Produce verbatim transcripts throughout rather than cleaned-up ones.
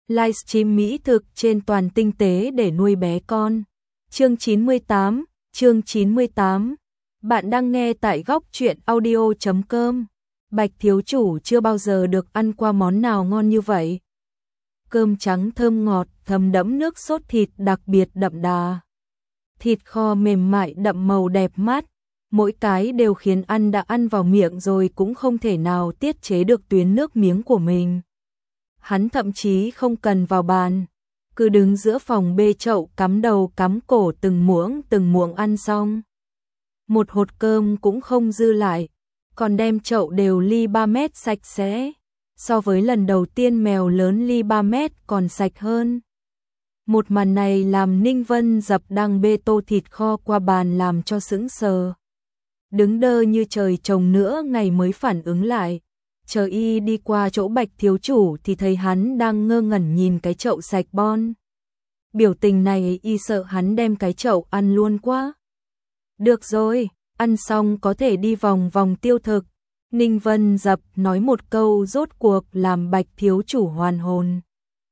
livestream mỹ thực trên toàn tinh tế để nuôi bé con. Chương chín mươi tám, chương chín mươi tám. Bạn đang nghe tại góc truyện audio chấm com. Bạch thiếu chủ chưa bao giờ được ăn qua món nào ngon như vậy. Cơm trắng thơm ngọt, thấm đẫm nước sốt thịt đặc biệt đậm đà. Thịt kho mềm mại đậm màu đẹp mắt, mỗi cái đều khiến ăn đã ăn vào miệng rồi cũng không thể nào tiết chế được tuyến nước miếng của mình. Hắn thậm chí không cần vào bàn, cứ đứng giữa phòng bê chậu cắm đầu cắm cổ từng muỗng từng muỗng ăn xong. Một hột cơm cũng không dư lại, còn đem chậu đều ly ba mét sạch sẽ. So với lần đầu tiên mèo lớn ly ba mét còn sạch hơn. Một màn này làm Ninh Vân Dập đang bê tô thịt kho qua bàn làm cho sững sờ. Đứng đơ như trời trồng nữa ngày mới phản ứng lại. Chờ y đi qua chỗ Bạch thiếu chủ thì thấy hắn đang ngơ ngẩn nhìn cái chậu sạch bon. Biểu tình này y sợ hắn đem cái chậu ăn luôn quá. Được rồi, ăn xong có thể đi vòng vòng tiêu thực. Ninh Vân Dập nói một câu rốt cuộc làm Bạch thiếu chủ hoàn hồn.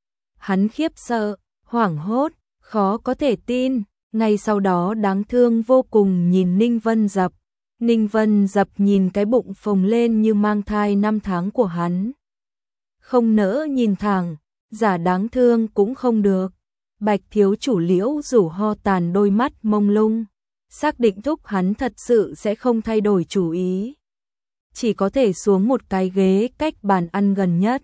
Hắn khiếp sợ, hoảng hốt, khó có thể tin, ngay sau đó đáng thương vô cùng nhìn Ninh Vân Dập. Ninh Vân Dập nhìn cái bụng phồng lên như mang thai năm tháng của hắn. Không nỡ nhìn thẳng, giả đáng thương cũng không được. Bạch thiếu chủ liễu rủ ho tàn đôi mắt mông lung, xác định thúc hắn thật sự sẽ không thay đổi chủ ý. Chỉ có thể xuống một cái ghế cách bàn ăn gần nhất.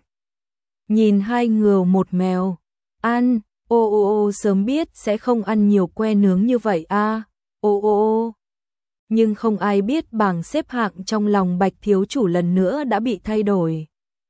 Nhìn hai ngừu một mèo, ăn, ô ô ô sớm biết sẽ không ăn nhiều que nướng như vậy a, à. Ô ô ô. Nhưng không ai biết bảng xếp hạng trong lòng Bạch thiếu chủ lần nữa đã bị thay đổi.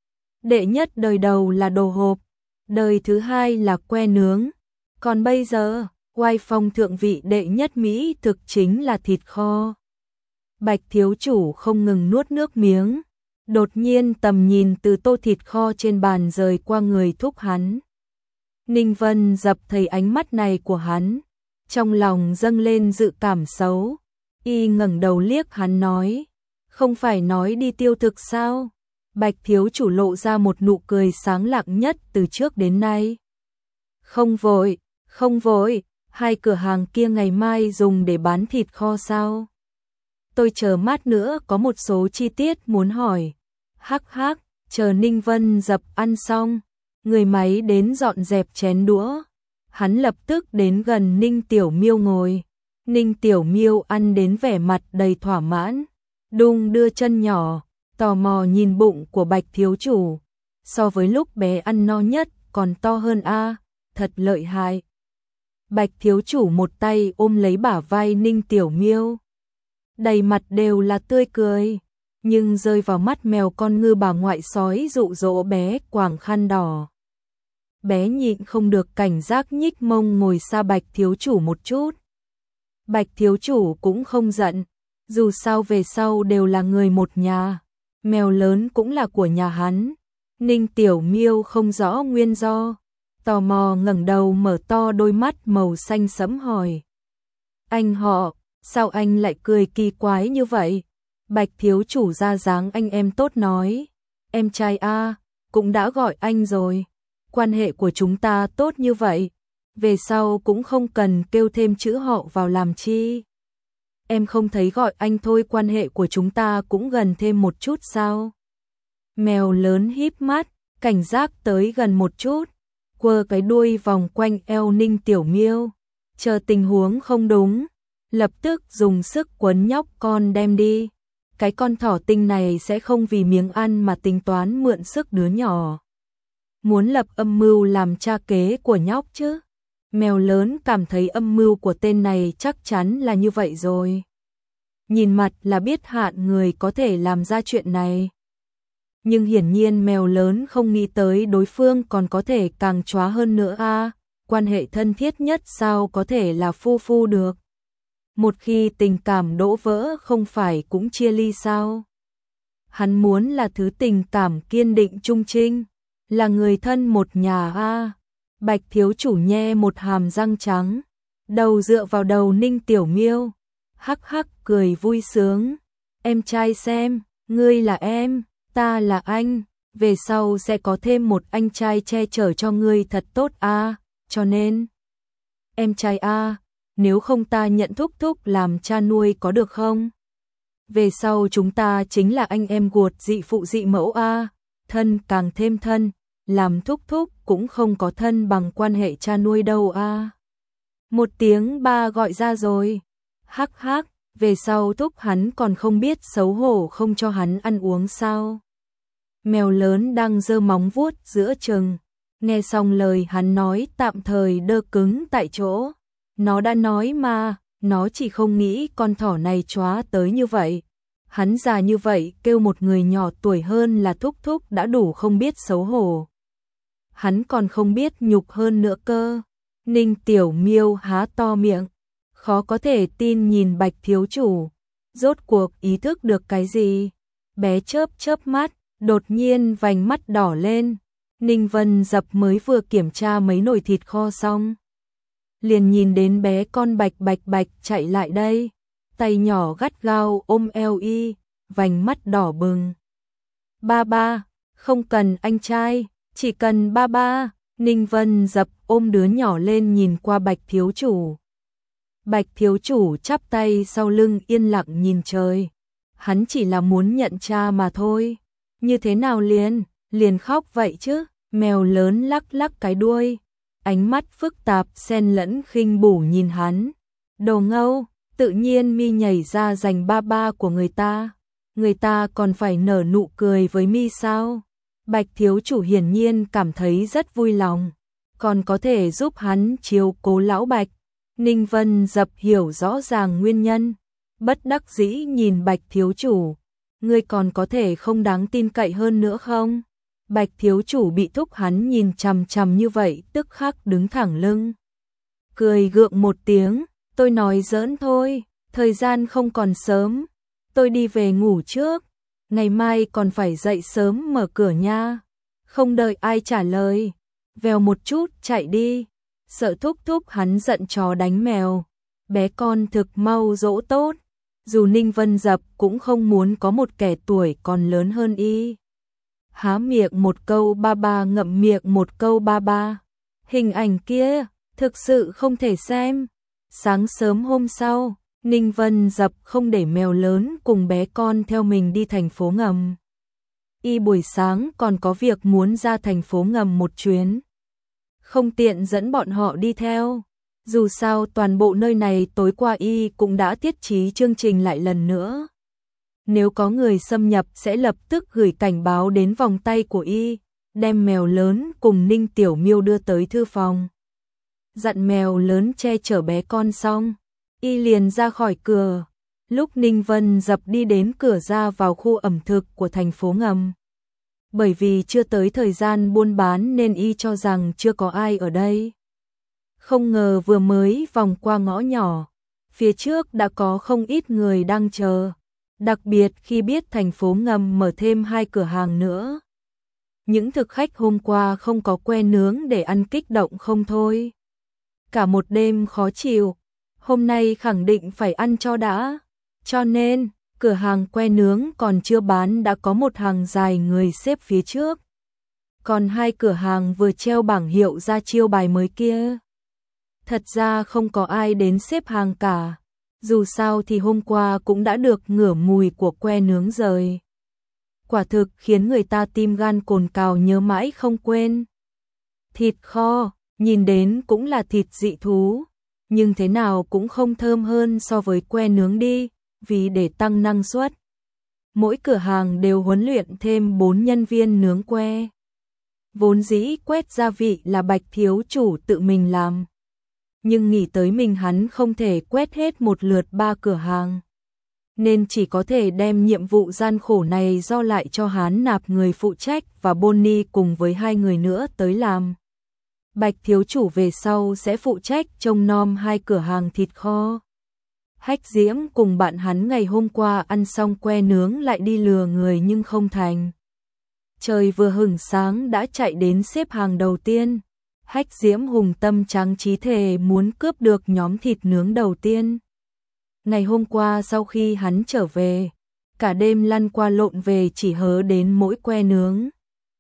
Đệ nhất đời đầu là đồ hộp, đời thứ hai là que nướng, còn bây giờ, oai phong thượng vị đệ nhất mỹ thực chính là thịt kho. Bạch thiếu chủ không ngừng nuốt nước miếng, đột nhiên tầm nhìn từ tô thịt kho trên bàn rời qua người thúc hắn. Ninh Vân Dập thấy ánh mắt này của hắn, trong lòng dâng lên dự cảm xấu. Y ngẩng đầu liếc hắn nói, không phải nói đi tiêu thực sao? Bạch thiếu chủ lộ ra một nụ cười sáng lạng nhất từ trước đến nay. Không vội, không vội, hai cửa hàng kia ngày mai dùng để bán thịt kho sao? Tôi chờ mát nữa có một số chi tiết muốn hỏi. Hắc hắc, chờ Ninh Vân Dập ăn xong, người máy đến dọn dẹp chén đũa. Hắn lập tức đến gần Ninh Tiểu Miêu ngồi. Ninh Tiểu Miêu ăn đến vẻ mặt đầy thỏa mãn, đung đưa chân nhỏ, tò mò nhìn bụng của Bạch thiếu chủ. So với lúc bé ăn no nhất còn to hơn a, à, thật lợi hại. Bạch thiếu chủ một tay ôm lấy bả vai Ninh Tiểu Miêu, đầy mặt đều là tươi cười, nhưng rơi vào mắt mèo con ngư bà ngoại sói dụ dỗ bé quàng khăn đỏ. Bé nhịn không được cảnh giác nhích mông ngồi xa Bạch thiếu chủ một chút. Bạch thiếu chủ cũng không giận, dù sao về sau đều là người một nhà, mèo lớn cũng là của nhà hắn. Ninh Tiểu Miêu không rõ nguyên do, tò mò ngẩng đầu mở to đôi mắt màu xanh sẫm hỏi. Anh họ, sao anh lại cười kỳ quái như vậy? Bạch thiếu chủ ra dáng anh em tốt nói, em trai a, cũng đã gọi anh rồi, quan hệ của chúng ta tốt như vậy, về sau cũng không cần kêu thêm chữ họ vào làm chi. Em không thấy gọi anh thôi quan hệ của chúng ta cũng gần thêm một chút sao? Mèo lớn híp mắt, cảnh giác tới gần một chút, quơ cái đuôi vòng quanh eo Ninh Tiểu Miêu, chờ tình huống không đúng, lập tức dùng sức quấn nhóc con đem đi. Cái con thỏ tinh này sẽ không vì miếng ăn mà tính toán mượn sức đứa nhỏ. Muốn lập âm mưu làm cha kế của nhóc chứ? Mèo lớn cảm thấy âm mưu của tên này chắc chắn là như vậy rồi. Nhìn mặt là biết hạn người có thể làm ra chuyện này. Nhưng hiển nhiên mèo lớn không nghĩ tới đối phương còn có thể càng chóa hơn nữa a, à, quan hệ thân thiết nhất sao có thể là phu phu được. Một khi tình cảm đổ vỡ không phải cũng chia ly sao? Hắn muốn là thứ tình cảm kiên định trung trinh, là người thân một nhà a. À. Bạch thiếu chủ nhe một hàm răng trắng, đầu dựa vào đầu Ninh Tiểu Miêu, hắc hắc cười vui sướng. Em trai xem, ngươi là em, ta là anh, về sau sẽ có thêm một anh trai che chở cho ngươi thật tốt a, cho nên em trai a, nếu không ta nhận thúc thúc làm cha nuôi có được không? Về sau chúng ta chính là anh em ruột dị phụ dị mẫu a, thân càng thêm thân, làm thúc thúc cũng không có thân bằng quan hệ cha nuôi đâu a. Một tiếng ba gọi ra rồi. Hắc hắc, về sau thúc hắn còn không biết xấu hổ không cho hắn ăn uống sao? Mèo lớn đang giơ móng vuốt giữa chừng, nghe xong lời hắn nói tạm thời đơ cứng tại chỗ. Nó đã nói mà, nó chỉ không nghĩ con thỏ này chóa tới như vậy. Hắn già như vậy kêu một người nhỏ tuổi hơn là thúc thúc đã đủ không biết xấu hổ. Hắn còn không biết nhục hơn nữa cơ. Ninh Tiểu Miêu há to miệng, khó có thể tin nhìn Bạch thiếu chủ. Rốt cuộc ý thức được cái gì? Bé chớp chớp mắt, đột nhiên vành mắt đỏ lên. Ninh Vân Dập mới vừa kiểm tra mấy nồi thịt kho xong, liền nhìn đến bé con Bạch Bạch Bạch chạy lại đây, tay nhỏ gắt gao ôm eo y, vành mắt đỏ bừng. Ba ba, không cần anh trai, chỉ cần ba ba. Ninh Vân Dập ôm đứa nhỏ lên nhìn qua Bạch thiếu chủ. Bạch thiếu chủ chắp tay sau lưng yên lặng nhìn trời. Hắn chỉ là muốn nhận cha mà thôi. Như thế nào liền, liền khóc vậy chứ? Mèo lớn lắc lắc cái đuôi, ánh mắt phức tạp xen lẫn khinh bỉ nhìn hắn. Đồ ngâu, tự nhiên mi nhảy ra giành ba ba của người ta. Người ta còn phải nở nụ cười với mi sao? Bạch thiếu chủ hiển nhiên cảm thấy rất vui lòng, còn có thể giúp hắn chiếu cố lão Bạch. Ninh Vân Dập hiểu rõ ràng nguyên nhân, bất đắc dĩ nhìn Bạch thiếu chủ. Ngươi còn có thể không đáng tin cậy hơn nữa không? Bạch thiếu chủ bị thúc hắn nhìn chằm chằm như vậy tức khắc đứng thẳng lưng. Cười gượng một tiếng, tôi nói giỡn thôi, thời gian không còn sớm, tôi đi về ngủ trước, ngày mai còn phải dậy sớm mở cửa nha. Không đợi ai trả lời, vèo một chút chạy đi, sợ thúc thúc hắn giận chó đánh mèo. Bé con thực mau dỗ tốt, dù Ninh Vân Dập cũng không muốn có một kẻ tuổi còn lớn hơn y. Há miệng một câu ba ba, ngậm miệng một câu ba ba. Hình ảnh kia, thực sự không thể xem. Sáng sớm hôm sau, Ninh Vân Dập không để mèo lớn cùng bé con theo mình đi thành phố ngầm. Y buổi sáng còn có việc muốn ra thành phố ngầm một chuyến, không tiện dẫn bọn họ đi theo. Dù sao toàn bộ nơi này tối qua y cũng đã thiết trí chương trình lại lần nữa. Nếu có người xâm nhập sẽ lập tức gửi cảnh báo đến vòng tay của y, đem mèo lớn cùng Ninh Tiểu Miêu đưa tới thư phòng. Dặn mèo lớn che chở bé con xong, y liền ra khỏi cửa. Lúc Ninh Vân Dập đi đến cửa ra vào khu ẩm thực của thành phố ngầm, bởi vì chưa tới thời gian buôn bán nên y cho rằng chưa có ai ở đây. Không ngờ vừa mới vòng qua ngõ nhỏ, phía trước đã có không ít người đang chờ, đặc biệt khi biết thành phố ngầm mở thêm hai cửa hàng nữa. Những thực khách hôm qua không có que nướng để ăn kích động không thôi. Cả một đêm khó chịu, hôm nay khẳng định phải ăn cho đã. Cho nên, cửa hàng que nướng còn chưa bán đã có một hàng dài người xếp phía trước. Còn hai cửa hàng vừa treo bảng hiệu ra chiêu bài mới kia, thật ra không có ai đến xếp hàng cả. Dù sao thì hôm qua cũng đã được ngửi mùi của que nướng rồi. Quả thực khiến người ta tim gan cồn cào nhớ mãi không quên. Thịt kho, nhìn đến cũng là thịt dị thú, nhưng thế nào cũng không thơm hơn so với que nướng đi, vì để tăng năng suất, mỗi cửa hàng đều huấn luyện thêm bốn nhân viên nướng que. Vốn dĩ quét gia vị là Bạch thiếu chủ tự mình làm, nhưng nghĩ tới mình hắn không thể quét hết một lượt ba cửa hàng, nên chỉ có thể đem nhiệm vụ gian khổ này do lại cho hắn nạp người phụ trách và Bonnie cùng với hai người nữa tới làm. Bạch thiếu chủ về sau sẽ phụ trách trông nom hai cửa hàng thịt kho. Hách Diễm cùng bạn hắn ngày hôm qua ăn xong que nướng lại đi lừa người nhưng không thành. Trời vừa hửng sáng đã chạy đến xếp hàng đầu tiên. Hách Diễm hùng tâm tráng trí thề muốn cướp được nhóm thịt nướng đầu tiên. Ngày hôm qua sau khi hắn trở về, cả đêm lăn qua lộn về chỉ hớ đến mỗi que nướng.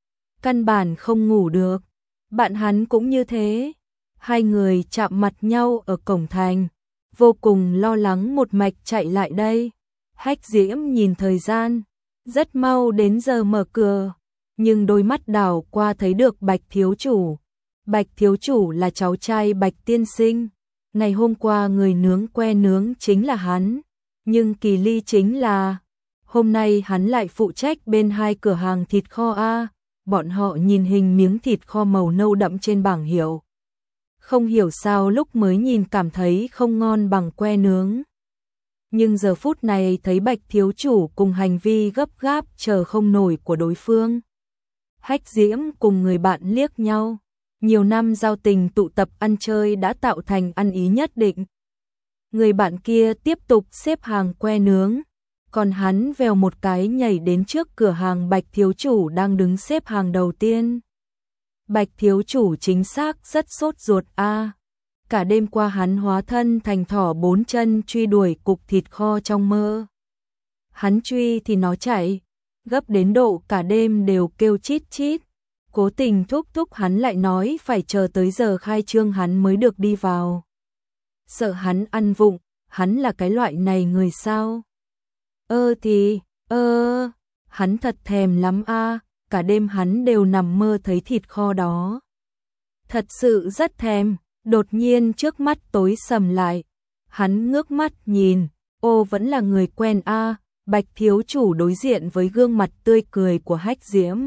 căn bản không ngủ được. Bạn hắn cũng như thế. Hai người chạm mặt nhau ở cổng thành, vô cùng lo lắng một mạch chạy lại đây. Hách Diễm nhìn thời gian, rất mau đến giờ mở cửa, nhưng đôi mắt đảo qua thấy được Bạch thiếu chủ. Bạch thiếu chủ là cháu trai Bạch tiên sinh, ngày hôm qua người nướng que nướng chính là hắn, nhưng kỳ ly chính là hôm nay hắn lại phụ trách bên hai cửa hàng thịt kho a. Bọn họ nhìn hình miếng thịt kho màu nâu đậm trên bảng hiệu, không hiểu sao lúc mới nhìn cảm thấy không ngon bằng que nướng. Nhưng giờ phút này thấy Bạch thiếu chủ cùng hành vi gấp gáp chờ không nổi của đối phương. Hách Diễm cùng người bạn liếc nhau, nhiều năm giao tình tụ tập ăn chơi đã tạo thành ăn ý nhất định. Người bạn kia tiếp tục xếp hàng que nướng, còn hắn vèo một cái nhảy đến trước cửa hàng Bạch thiếu chủ đang đứng xếp hàng đầu tiên. Bạch thiếu chủ chính xác rất sốt ruột a. Cả đêm qua hắn hóa thân thành thỏ bốn chân truy đuổi cục thịt kho trong mơ. Hắn truy thì nó chạy, gấp đến độ cả đêm đều kêu chít chít. Cố tình thúc thúc hắn lại nói phải chờ tới giờ khai trương hắn mới được đi vào. Sợ hắn ăn vụng, hắn là cái loại này người sao? Ơ thì, ơ, hắn thật thèm lắm a, cả đêm hắn đều nằm mơ thấy thịt kho đó. Thật sự rất thèm, đột nhiên trước mắt tối sầm lại. Hắn ngước mắt nhìn, ô vẫn là người quen a. Bạch thiếu chủ đối diện với gương mặt tươi cười của Hách Diễm,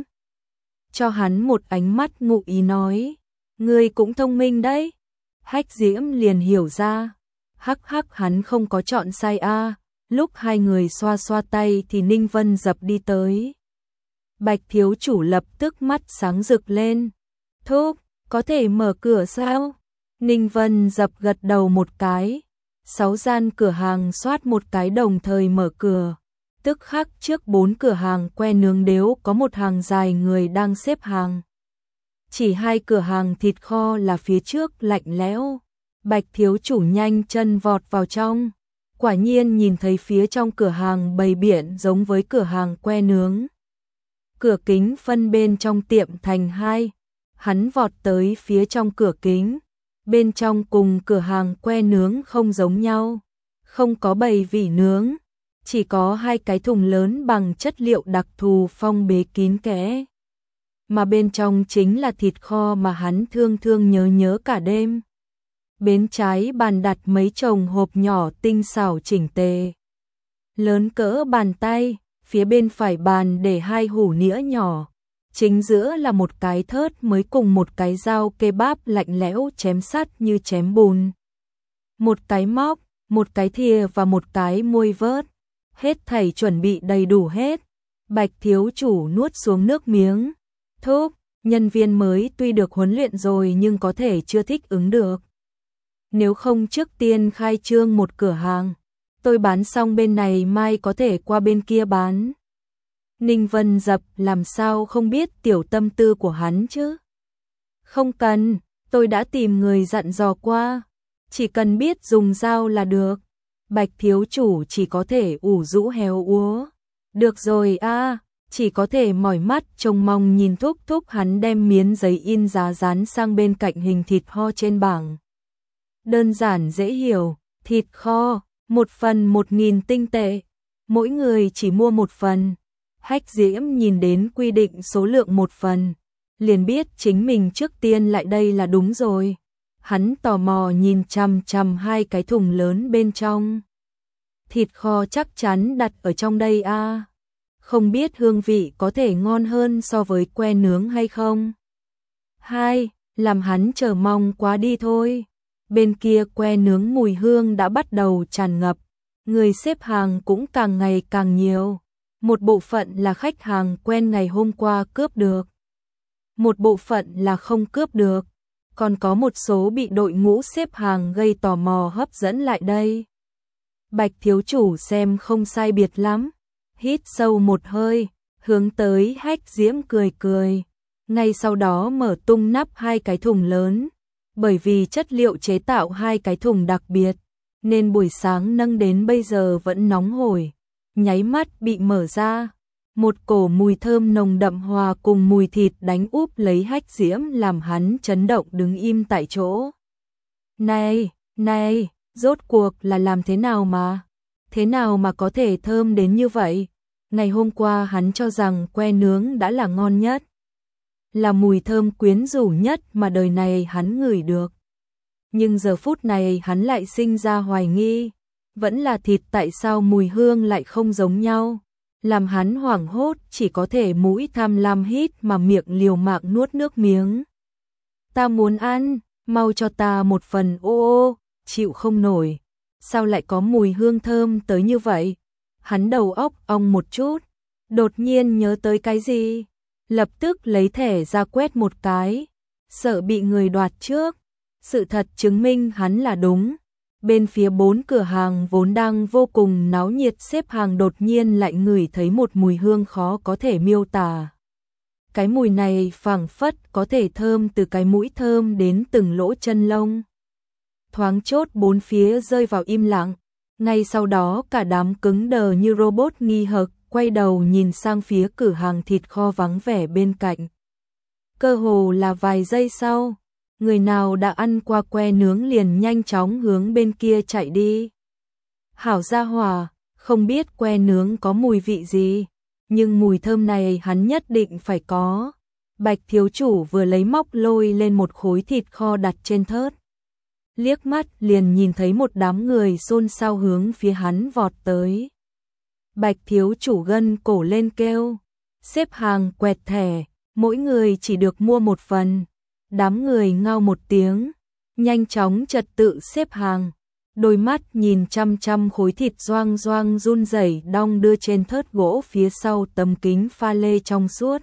cho hắn một ánh mắt ngụ ý nói, ngươi cũng thông minh đấy. Hách Diễm liền hiểu ra, hắc hắc hắn không có chọn sai a. Lúc hai người xoa xoa tay thì Ninh Vân Dập đi tới. Bạch thiếu chủ lập tức mắt sáng rực lên. Thúc, có thể mở cửa sao? Ninh Vân Dập gật đầu một cái. Sáu gian cửa hàng soát một cái đồng thời mở cửa. Tức khắc trước bốn cửa hàng que nướng đếu có một hàng dài người đang xếp hàng. Chỉ hai cửa hàng thịt kho là phía trước lạnh lẽo. Bạch thiếu chủ nhanh chân vọt vào trong. Quả nhiên nhìn thấy phía trong cửa hàng bày biện giống với cửa hàng que nướng. Cửa kính phân bên trong tiệm thành hai. Hắn vọt tới phía trong cửa kính. Bên trong cùng cửa hàng que nướng không giống nhau. Không có bày vỉ nướng. Chỉ có hai cái thùng lớn bằng chất liệu đặc thù phong bế kín kẽ. Mà bên trong chính là thịt kho mà hắn thương thương nhớ nhớ cả đêm. Bên trái bàn đặt mấy chồng hộp nhỏ tinh xảo chỉnh tề. Lớn cỡ bàn tay, phía bên phải bàn để hai hủ nĩa nhỏ. Chính giữa là một cái thớt mới cùng một cái dao kebab lạnh lẽo chém sắt như chém bùn. Một cái móc, một cái thìa và một cái muôi vớt. Hết thảy chuẩn bị đầy đủ hết. Bạch thiếu chủ nuốt xuống nước miếng. Thúc, nhân viên mới tuy được huấn luyện rồi nhưng có thể chưa thích ứng được. Nếu không trước tiên khai trương một cửa hàng, tôi bán xong bên này mai có thể qua bên kia bán. Ninh Vân Dập làm sao không biết tiểu tâm tư của hắn chứ? Không cần, tôi đã tìm người dặn dò qua, chỉ cần biết dùng dao là được. Bạch thiếu chủ chỉ có thể ủ rũ héo úa. Được rồi a, chỉ có thể mỏi mắt trông mong nhìn thúc thúc hắn đem miếng giấy in giá dán sang bên cạnh hình thịt kho trên bảng. Đơn giản dễ hiểu, thịt kho, một phần một nghìn tinh tệ, mỗi người chỉ mua một phần. Hách Diễm nhìn đến quy định số lượng một phần, liền biết chính mình trước tiên lại đây là đúng rồi. Hắn tò mò nhìn chằm chằm hai cái thùng lớn bên trong. Thịt kho chắc chắn đặt ở trong đây a. À. Không biết hương vị có thể ngon hơn so với que nướng hay không? Hai, làm hắn chờ mong quá đi thôi. Bên kia que nướng mùi hương đã bắt đầu tràn ngập, người xếp hàng cũng càng ngày càng nhiều. Một bộ phận là khách hàng quen ngày hôm qua cướp được. Một bộ phận là không cướp được. Còn có một số bị đội ngũ xếp hàng gây tò mò hấp dẫn lại đây. Bạch thiếu chủ xem không sai biệt lắm. Hít sâu một hơi, hướng tới Hách Diễm cười cười. Ngay sau đó mở tung nắp hai cái thùng lớn. Bởi vì chất liệu chế tạo hai cái thùng đặc biệt, nên buổi sáng nâng đến bây giờ vẫn nóng hổi. Nháy mắt bị mở ra. Một cổ mùi thơm nồng đậm hòa cùng mùi thịt đánh úp lấy Hách Diễm làm hắn chấn động đứng im tại chỗ. Này, này, rốt cuộc là làm thế nào mà? Thế nào mà có thể thơm đến như vậy? Ngày hôm qua hắn cho rằng que nướng đã là ngon nhất, là mùi thơm quyến rũ nhất mà đời này hắn ngửi được. Nhưng giờ phút này hắn lại sinh ra hoài nghi, vẫn là thịt tại sao mùi hương lại không giống nhau, làm hắn hoảng hốt chỉ có thể mũi tham lam hít mà miệng liều mạng nuốt nước miếng. Ta muốn ăn, mau cho ta một phần, ô ô, chịu không nổi. Sao lại có mùi hương thơm tới như vậy? Hắn đầu óc ong một chút, đột nhiên nhớ tới cái gì, lập tức lấy thẻ ra quét một cái, sợ bị người đoạt trước. Sự thật chứng minh hắn là đúng. Bên phía bốn cửa hàng vốn đang vô cùng náo nhiệt xếp hàng đột nhiên lại ngửi thấy một mùi hương khó có thể miêu tả. Cái mùi này phảng phất có thể thơm từ cái mũi thơm đến từng lỗ chân lông. Thoáng chốt bốn phía rơi vào im lặng, ngay sau đó cả đám cứng đờ như robot nghi hoặc quay đầu nhìn sang phía cửa hàng thịt kho vắng vẻ bên cạnh. Cơ hồ là vài giây sau, người nào đã ăn qua que nướng liền nhanh chóng hướng bên kia chạy đi. Hảo gia hỏa, không biết que nướng có mùi vị gì, nhưng mùi thơm này hắn nhất định phải có. Bạch thiếu chủ vừa lấy móc lôi lên một khối thịt kho đặt trên thớt. Liếc mắt liền nhìn thấy một đám người xôn xao hướng phía hắn vọt tới. Bạch thiếu chủ gân cổ lên kêu, xếp hàng quẹt thẻ, mỗi người chỉ được mua một phần. Đám người ngao một tiếng, nhanh chóng trật tự xếp hàng, đôi mắt nhìn chăm chăm khối thịt doang doang run rẩy đong đưa trên thớt gỗ phía sau tấm kính pha lê trong suốt.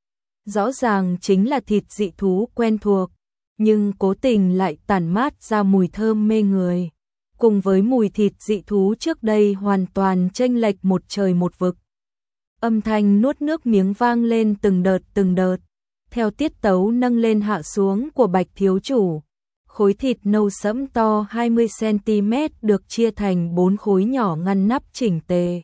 Rõ ràng chính là thịt dị thú quen thuộc, nhưng cố tình lại tản mát ra mùi thơm mê người, cùng với mùi thịt dị thú trước đây hoàn toàn chênh lệch một trời một vực. Âm thanh nuốt nước miếng vang lên từng đợt từng đợt, theo tiết tấu nâng lên hạ xuống của Bạch thiếu chủ. Khối thịt nâu sẫm to hai mươi xăng-ti-mét được chia thành bốn khối nhỏ ngăn nắp chỉnh tề.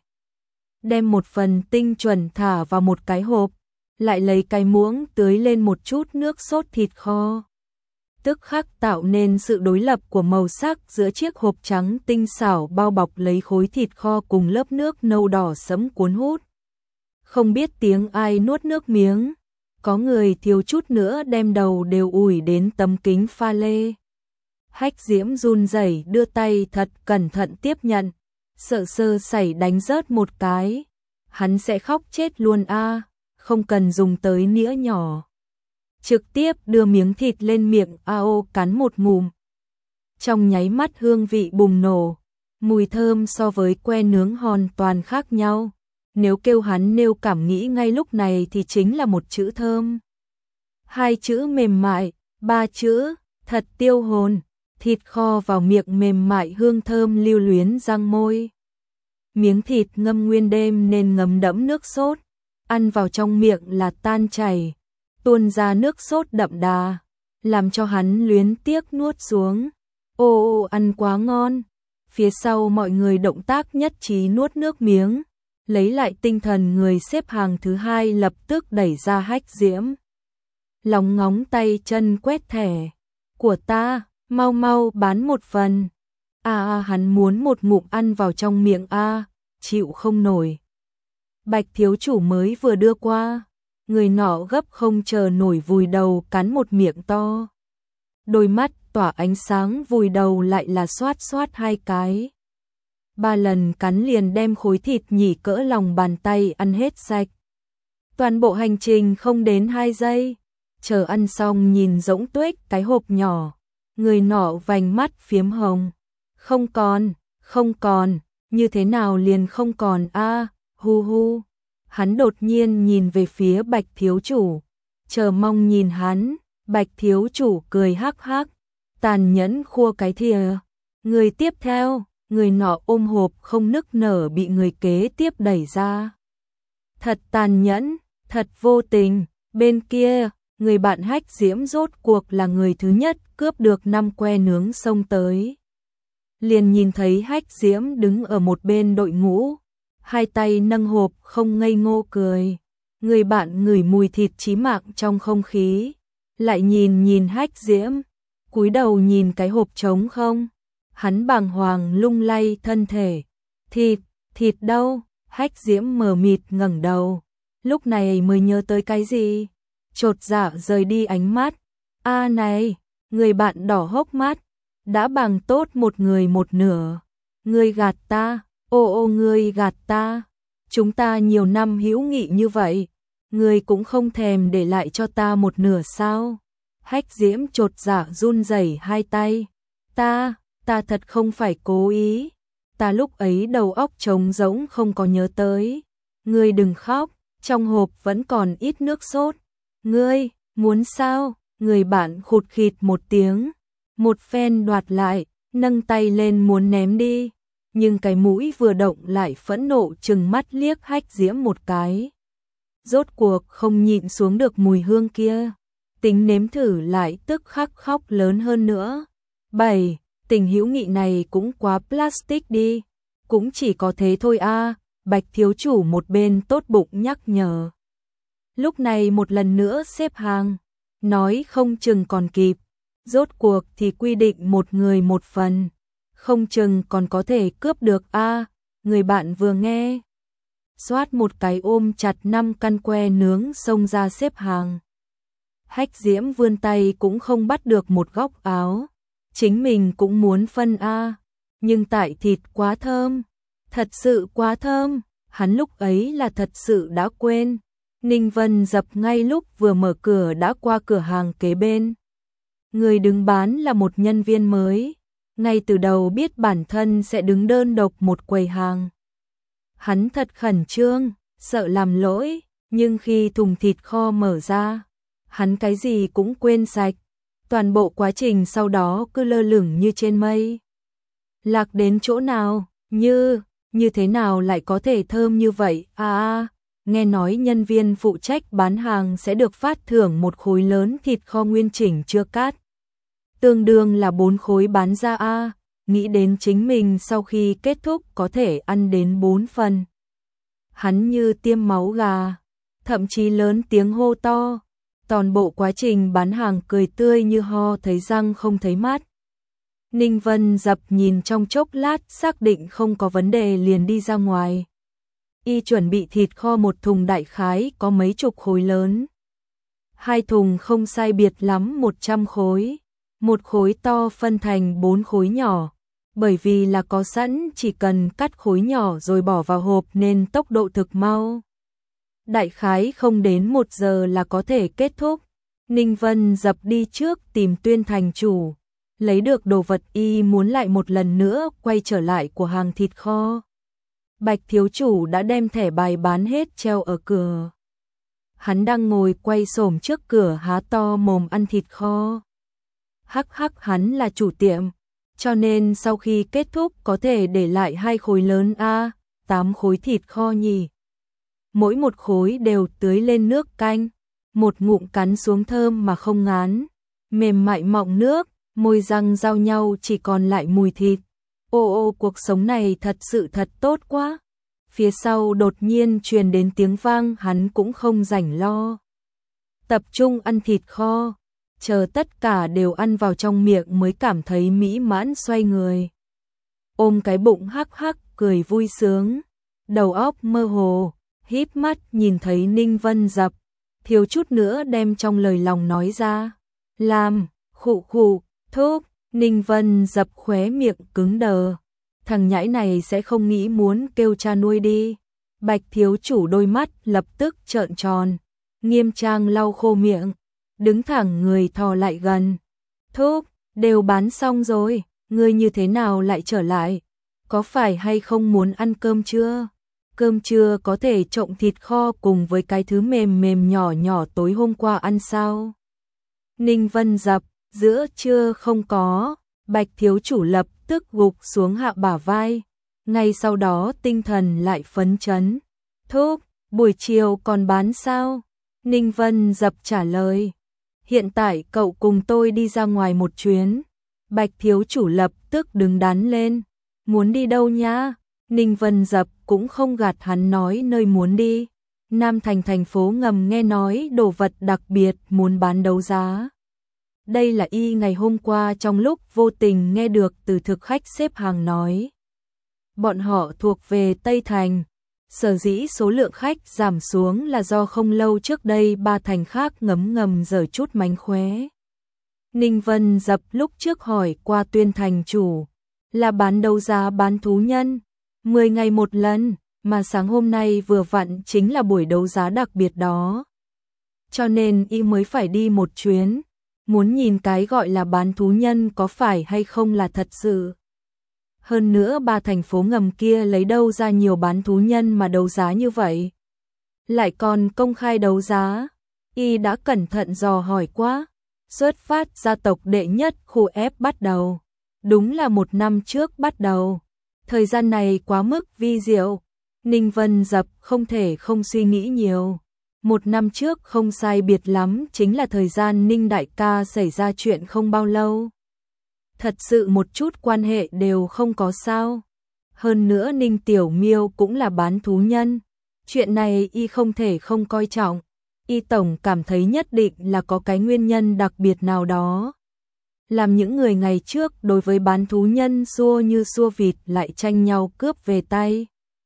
Đem một phần tinh chuẩn thả vào một cái hộp, lại lấy cái muỗng tưới lên một chút nước sốt thịt kho. Tức khắc tạo nên sự đối lập của màu sắc giữa chiếc hộp trắng tinh xảo bao bọc lấy khối thịt kho cùng lớp nước nâu đỏ sẫm cuốn hút. Không biết tiếng ai nuốt nước miếng, có người thiếu chút nữa đem đầu đều ủi đến tấm kính pha lê. Hách Diễm run rẩy đưa tay thật cẩn thận tiếp nhận, sợ sơ sẩy đánh rớt một cái, hắn sẽ khóc chết luôn a, không cần dùng tới nĩa nhỏ. Trực tiếp đưa miếng thịt lên miệng ao cắn một ngụm. Trong nháy mắt hương vị bùng nổ, mùi thơm so với que nướng hoàn toàn khác nhau. Nếu kêu hắn nêu cảm nghĩ ngay lúc này thì chính là một chữ thơm, hai chữ mềm mại, ba chữ thật tiêu hồn. Thịt kho vào miệng mềm mại hương thơm lưu luyến răng môi. Miếng thịt ngâm nguyên đêm nên ngấm đẫm nước sốt, ăn vào trong miệng là tan chảy, tuôn ra nước sốt đậm đà, làm cho hắn luyến tiếc nuốt xuống. Ô ô, ăn quá ngon. Phía sau mọi người động tác nhất trí nuốt nước miếng, lấy lại tinh thần. Người xếp hàng thứ hai lập tức đẩy ra Hách Diễm, lòng ngóng tay chân quét thẻ. Của ta, mau mau bán một phần. A à, hắn muốn một ngụm ăn vào trong miệng a, à, chịu không nổi. Bạch thiếu chủ mới vừa đưa qua, người nọ gấp không chờ nổi vùi đầu cắn một miệng to. Đôi mắt tỏa ánh sáng vùi đầu lại là xoát xoát hai cái. Ba lần cắn liền đem khối thịt nhỉ cỡ lòng bàn tay ăn hết sạch. Toàn bộ hành trình không đến hai giây, chờ ăn xong nhìn rỗng tuếch cái hộp nhỏ. Người nọ vành mắt phiếm hồng. Không còn, không còn, như thế nào liền không còn a, à, hu hu. Hắn đột nhiên nhìn về phía Bạch thiếu chủ, chờ mong nhìn hắn. Bạch thiếu chủ cười hắc hắc, tàn nhẫn khua cái thìa. Người tiếp theo, người nọ ôm hộp không nức nở bị người kế tiếp đẩy ra. Thật tàn nhẫn, thật vô tình. Bên kia, người bạn Hách Diễm rốt cuộc là người thứ nhất cướp được năm que nướng xông tới. Liền nhìn thấy Hách Diễm đứng ở một bên đội ngũ, hai tay nâng hộp không ngây ngô cười. Người bạn ngửi mùi thịt chí mạng trong không khí, lại nhìn nhìn Hách Diễm, cúi đầu nhìn cái hộp trống không. Hắn bàng hoàng lung lay thân thể. Thịt, thịt đâu? Hách Diễm mờ mịt ngẩng đầu, lúc này mới nhớ tới cái gì, chột dạ rời đi ánh mắt. A à này, người bạn đỏ hốc mắt, đã bằng tốt một người một nửa. Ngươi gạt ta, ô ô ngươi gạt ta. Chúng ta nhiều năm hữu nghị như vậy, ngươi cũng không thèm để lại cho ta một nửa sao? Hách Diễm chột dạ run rẩy hai tay. Ta, ta thật không phải cố ý. Ta lúc ấy đầu óc trống rỗng không có nhớ tới. Ngươi đừng khóc, trong hộp vẫn còn ít nước sốt. Ngươi, muốn sao? Người bạn khụt khịt một tiếng, một phen đoạt lại, nâng tay lên muốn ném đi. Nhưng cái mũi vừa động lại phẫn nộ trừng mắt liếc Hách Diễm một cái. Rốt cuộc không nhịn xuống được mùi hương kia. Tính nếm thử lại tức khắc khóc lớn hơn nữa. Bảy, tình hữu nghị này cũng quá plastic đi. Cũng chỉ có thế thôi a. À, Bạch thiếu chủ một bên tốt bụng nhắc nhở. Lúc này một lần nữa xếp hàng. Nói không chừng còn kịp. Rốt cuộc thì quy định một người một phần. Không chừng còn có thể cướp được a. À, người bạn vừa nghe. Xoát một cái ôm chặt năm căn que nướng xông ra xếp hàng. Hách Diễm vươn tay cũng không bắt được một góc áo. Chính mình cũng muốn phân a. À, nhưng tại thịt quá thơm. Thật sự quá thơm. Hắn lúc ấy là thật sự đã quên. Ninh Vân Dập ngay lúc vừa mở cửa đã qua cửa hàng kế bên. Người đứng bán là một nhân viên mới. Ngay từ đầu biết bản thân sẽ đứng đơn độc một quầy hàng. Hắn thật khẩn trương, sợ làm lỗi, nhưng khi thùng thịt kho mở ra, hắn cái gì cũng quên sạch. Toàn bộ quá trình sau đó cứ lơ lửng như trên mây. Lạc đến chỗ nào, như, như thế nào lại có thể thơm như vậy, à à. Nghe nói nhân viên phụ trách bán hàng sẽ được phát thưởng một khối lớn thịt kho nguyên chỉnh chưa cát. Tương đương là bốn khối bán ra a, nghĩ đến chính mình sau khi kết thúc có thể ăn đến bốn phần. Hắn như tiêm máu gà, thậm chí lớn tiếng hô to, toàn bộ quá trình bán hàng cười tươi như ho thấy răng không thấy mắt. Ninh Vân Dập nhìn trong chốc lát xác định không có vấn đề liền đi ra ngoài. Y chuẩn bị thịt kho một thùng đại khái có mấy chục khối lớn. Hai thùng không sai biệt lắm một trăm khối. Một khối to phân thành bốn khối nhỏ. Bởi vì là có sẵn chỉ cần cắt khối nhỏ rồi bỏ vào hộp nên tốc độ thực mau. Đại khái không đến một giờ là có thể kết thúc. Ninh Vân Dập đi trước tìm Tuyên thành chủ. Lấy được đồ vật y muốn lại một lần nữa quay trở lại của hàng thịt kho. Bạch thiếu chủ đã đem thẻ bài bán hết treo ở cửa. Hắn đang ngồi quay xổm trước cửa há to mồm ăn thịt kho. Hắc hắc hắn là chủ tiệm, cho nên sau khi kết thúc có thể để lại hai khối lớn a, tám khối thịt kho nhỉ. Mỗi một khối đều tưới lên nước canh, một ngụm cắn xuống thơm mà không ngán, mềm mại mọng nước, môi răng giao nhau chỉ còn lại mùi thịt. Ô ô cuộc sống này thật sự thật tốt quá. Phía sau đột nhiên truyền đến tiếng vang hắn cũng không rảnh lo. Tập trung ăn thịt kho, chờ tất cả đều ăn vào trong miệng mới cảm thấy mỹ mãn xoay người. Ôm cái bụng hắc hắc cười vui sướng, đầu óc mơ hồ, híp mắt nhìn thấy Ninh Vân Dập, thiếu chút nữa đem trong lời lòng nói ra. Làm, khụ khụ, thúc. Ninh Vân Dập khóe miệng cứng đờ. Thằng nhãi này sẽ không nghĩ muốn kêu cha nuôi đi. Bạch thiếu chủ đôi mắt lập tức trợn tròn, nghiêm trang lau khô miệng, đứng thẳng người thò lại gần. Thúc, đều bán xong rồi, ngươi như thế nào lại trở lại? Có phải hay không muốn ăn cơm trưa? Cơm trưa có thể trộn thịt kho cùng với cái thứ mềm mềm nhỏ nhỏ tối hôm qua ăn sao? Ninh Vân Dập, giữa trưa không có. Bạch thiếu chủ lập tức gục xuống hạ bả vai, ngay sau đó tinh thần lại phấn chấn. Thúc, buổi chiều còn bán sao? Ninh Vân Dập trả lời. Hiện tại cậu cùng tôi đi ra ngoài một chuyến. Bạch thiếu chủ lập tức đứng đắn lên. Muốn đi đâu nhá? Ninh Vân Dập cũng không gạt hắn nói nơi muốn đi. Nam Thành thành phố ngầm nghe nói đồ vật đặc biệt muốn bán đấu giá. Đây là y ngày hôm qua trong lúc vô tình nghe được từ thực khách xếp hàng nói. Bọn họ thuộc về Tây Thành. Sở dĩ số lượng khách giảm xuống là do không lâu trước đây ba thành khác ngấm ngầm giở chút mánh khóe. Ninh Vân Dập lúc trước hỏi qua Tuyên thành chủ là bán đấu giá bán thú nhân, mười ngày một lần, mà sáng hôm nay vừa vặn chính là buổi đấu giá đặc biệt đó. Cho nên y mới phải đi một chuyến, muốn nhìn cái gọi là bán thú nhân có phải hay không là thật sự. Hơn nữa ba thành phố ngầm kia lấy đâu ra nhiều bán thú nhân mà đấu giá như vậy. Lại còn công khai đấu giá, y đã cẩn thận dò hỏi quá. Xuất phát gia tộc đệ nhất khu F bắt đầu. Đúng là một năm trước bắt đầu. Thời gian này quá mức vi diệu. Ninh Vân Dập không thể không suy nghĩ nhiều. Một năm trước không sai biệt lắm chính là thời gian Ninh đại ca xảy ra chuyện không bao lâu. Thật sự một chút quan hệ đều không có sao. Hơn nữa Ninh Tiểu Miêu cũng là bán thú nhân. Chuyện này y không thể không coi trọng. Y tổng cảm thấy nhất định là có cái nguyên nhân đặc biệt nào đó. Làm những người ngày trước đối với bán thú nhân xua như xua vịt lại tranh nhau cướp về tay.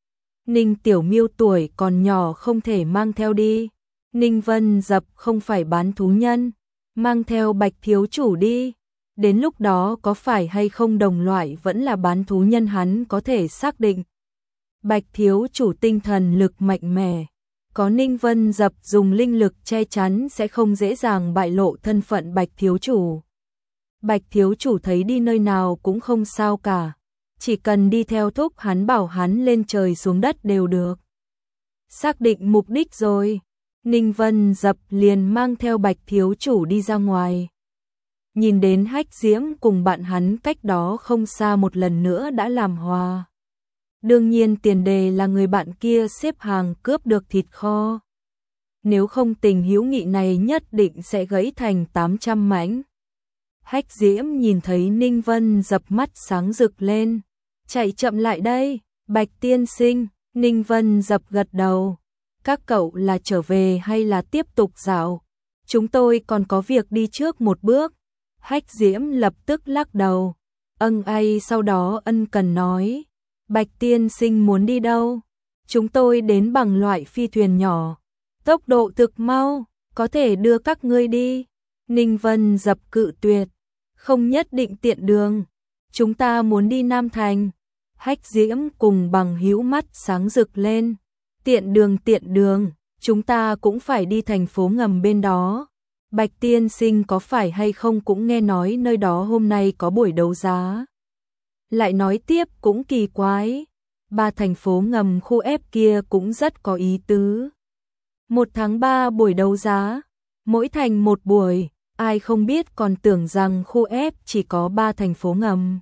Ninh Tiểu Miêu tuổi còn nhỏ không thể mang theo đi. Ninh Vân Dập không phải bán thú nhân, mang theo Bạch thiếu chủ đi. Đến lúc đó có phải hay không đồng loại vẫn là bán thú nhân hắn có thể xác định. Bạch thiếu chủ tinh thần lực mạnh mẽ. Có Ninh Vân Dập dùng linh lực che chắn sẽ không dễ dàng bại lộ thân phận Bạch thiếu chủ. Bạch thiếu chủ thấy đi nơi nào cũng không sao cả. Chỉ cần đi theo thúc hắn bảo hắn lên trời xuống đất đều được. Xác định mục đích rồi. Ninh Vân Dập liền mang theo Bạch thiếu chủ đi ra ngoài. Nhìn đến Hách Diễm cùng bạn hắn cách đó không xa một lần nữa đã làm hòa. Đương nhiên tiền đề là người bạn kia xếp hàng cướp được thịt kho. Nếu không tình hữu nghị này nhất định sẽ gãy thành tám trăm mảnh. Hách Diễm nhìn thấy Ninh Vân Dập mắt sáng rực lên. Chạy chậm lại đây, Bạch tiên sinh. Ninh Vân Dập gật đầu. Các cậu là trở về hay là tiếp tục dạo? Chúng tôi còn có việc đi trước một bước. Hách Diễm lập tức lắc đầu. Ân ai sau đó ân cần nói. Bạch tiên sinh muốn đi đâu? Chúng tôi đến bằng loại phi thuyền nhỏ. Tốc độ thực mau, có thể đưa các ngươi đi. Ninh Vân Dập cự tuyệt. Không nhất định tiện đường. Chúng ta muốn đi Nam Thành. Hách Diễm cùng bằng hữu mắt sáng rực lên. Tiện đường tiện đường, chúng ta cũng phải đi thành phố ngầm bên đó. Bạch tiên sinh có phải hay không cũng nghe nói nơi đó hôm nay có buổi đấu giá. Lại nói tiếp cũng kỳ quái. Ba thành phố ngầm khu F kia cũng rất có ý tứ. Một tháng ba buổi đấu giá, mỗi thành một buổi, ai không biết còn tưởng rằng khu F chỉ có ba thành phố ngầm.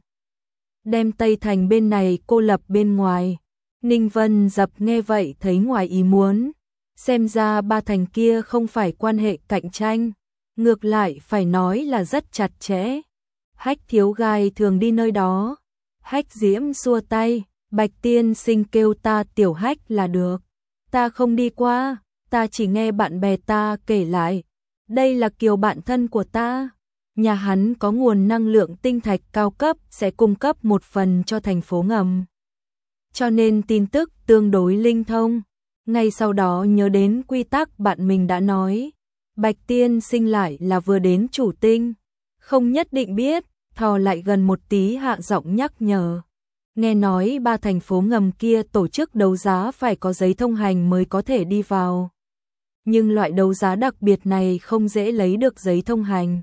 Đem Tây Thành bên này cô lập bên ngoài. Ninh Vân Dập nghe vậy thấy ngoài ý muốn. Xem ra ba thành kia không phải quan hệ cạnh tranh. Ngược lại phải nói là rất chặt chẽ. Hách thiếu gai thường đi nơi đó. Hách Diễm xua tay. Bạch tiên sinh kêu ta tiểu Hách là được. Ta không đi qua. Ta chỉ nghe bạn bè ta kể lại. Đây là kiều bạn thân của ta. Nhà hắn có nguồn năng lượng tinh thạch cao cấp sẽ cung cấp một phần cho thành phố ngầm. Cho nên tin tức tương đối linh thông. Ngay sau đó nhớ đến quy tắc bạn mình đã nói. Bạch tiên sinh lại là vừa đến chủ tinh. Không nhất định biết, thò lại gần một tí hạ giọng nhắc nhở. Nghe nói ba thành phố ngầm kia tổ chức đấu giá phải có giấy thông hành mới có thể đi vào. Nhưng loại đấu giá đặc biệt này không dễ lấy được giấy thông hành.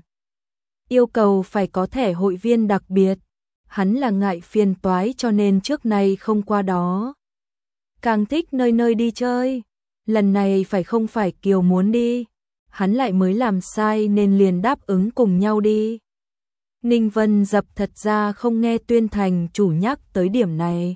Yêu cầu phải có thẻ hội viên đặc biệt. Hắn là ngại phiền toái cho nên trước nay không qua đó. Càng thích nơi nơi đi chơi. Lần này phải không phải Kiều muốn đi. Hắn lại mới làm sai nên liền đáp ứng cùng nhau đi. Ninh Vân Dập thật ra không nghe Tuyên thành chủ nhắc tới điểm này.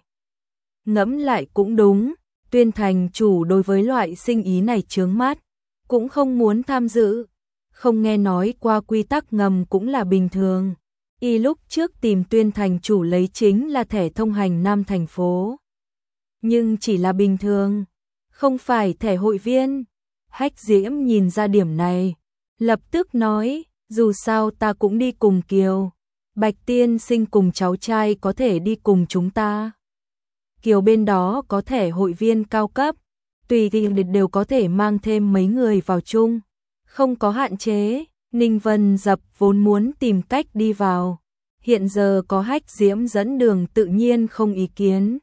Ngẫm lại cũng đúng. Tuyên thành chủ đối với loại sinh ý này chướng mắt. Cũng không muốn tham dự. Không nghe nói qua quy tắc ngầm cũng là bình thường. Y lúc trước tìm Tuyên thành chủ lấy chính là thẻ thông hành Nam thành phố. nhưng chỉ là bình thường, không phải thẻ hội viên. Hách Diễm nhìn ra điểm này, lập tức nói, dù sao ta cũng đi cùng Kiều. Bạch tiên sinh cùng cháu trai có thể đi cùng chúng ta. Kiều bên đó có thẻ hội viên cao cấp, tùy thì đều có thể mang thêm mấy người vào chung, không có hạn chế. Ninh Vân Dập vốn muốn tìm cách đi vào, hiện giờ có Hách Diễm dẫn đường tự nhiên không ý kiến.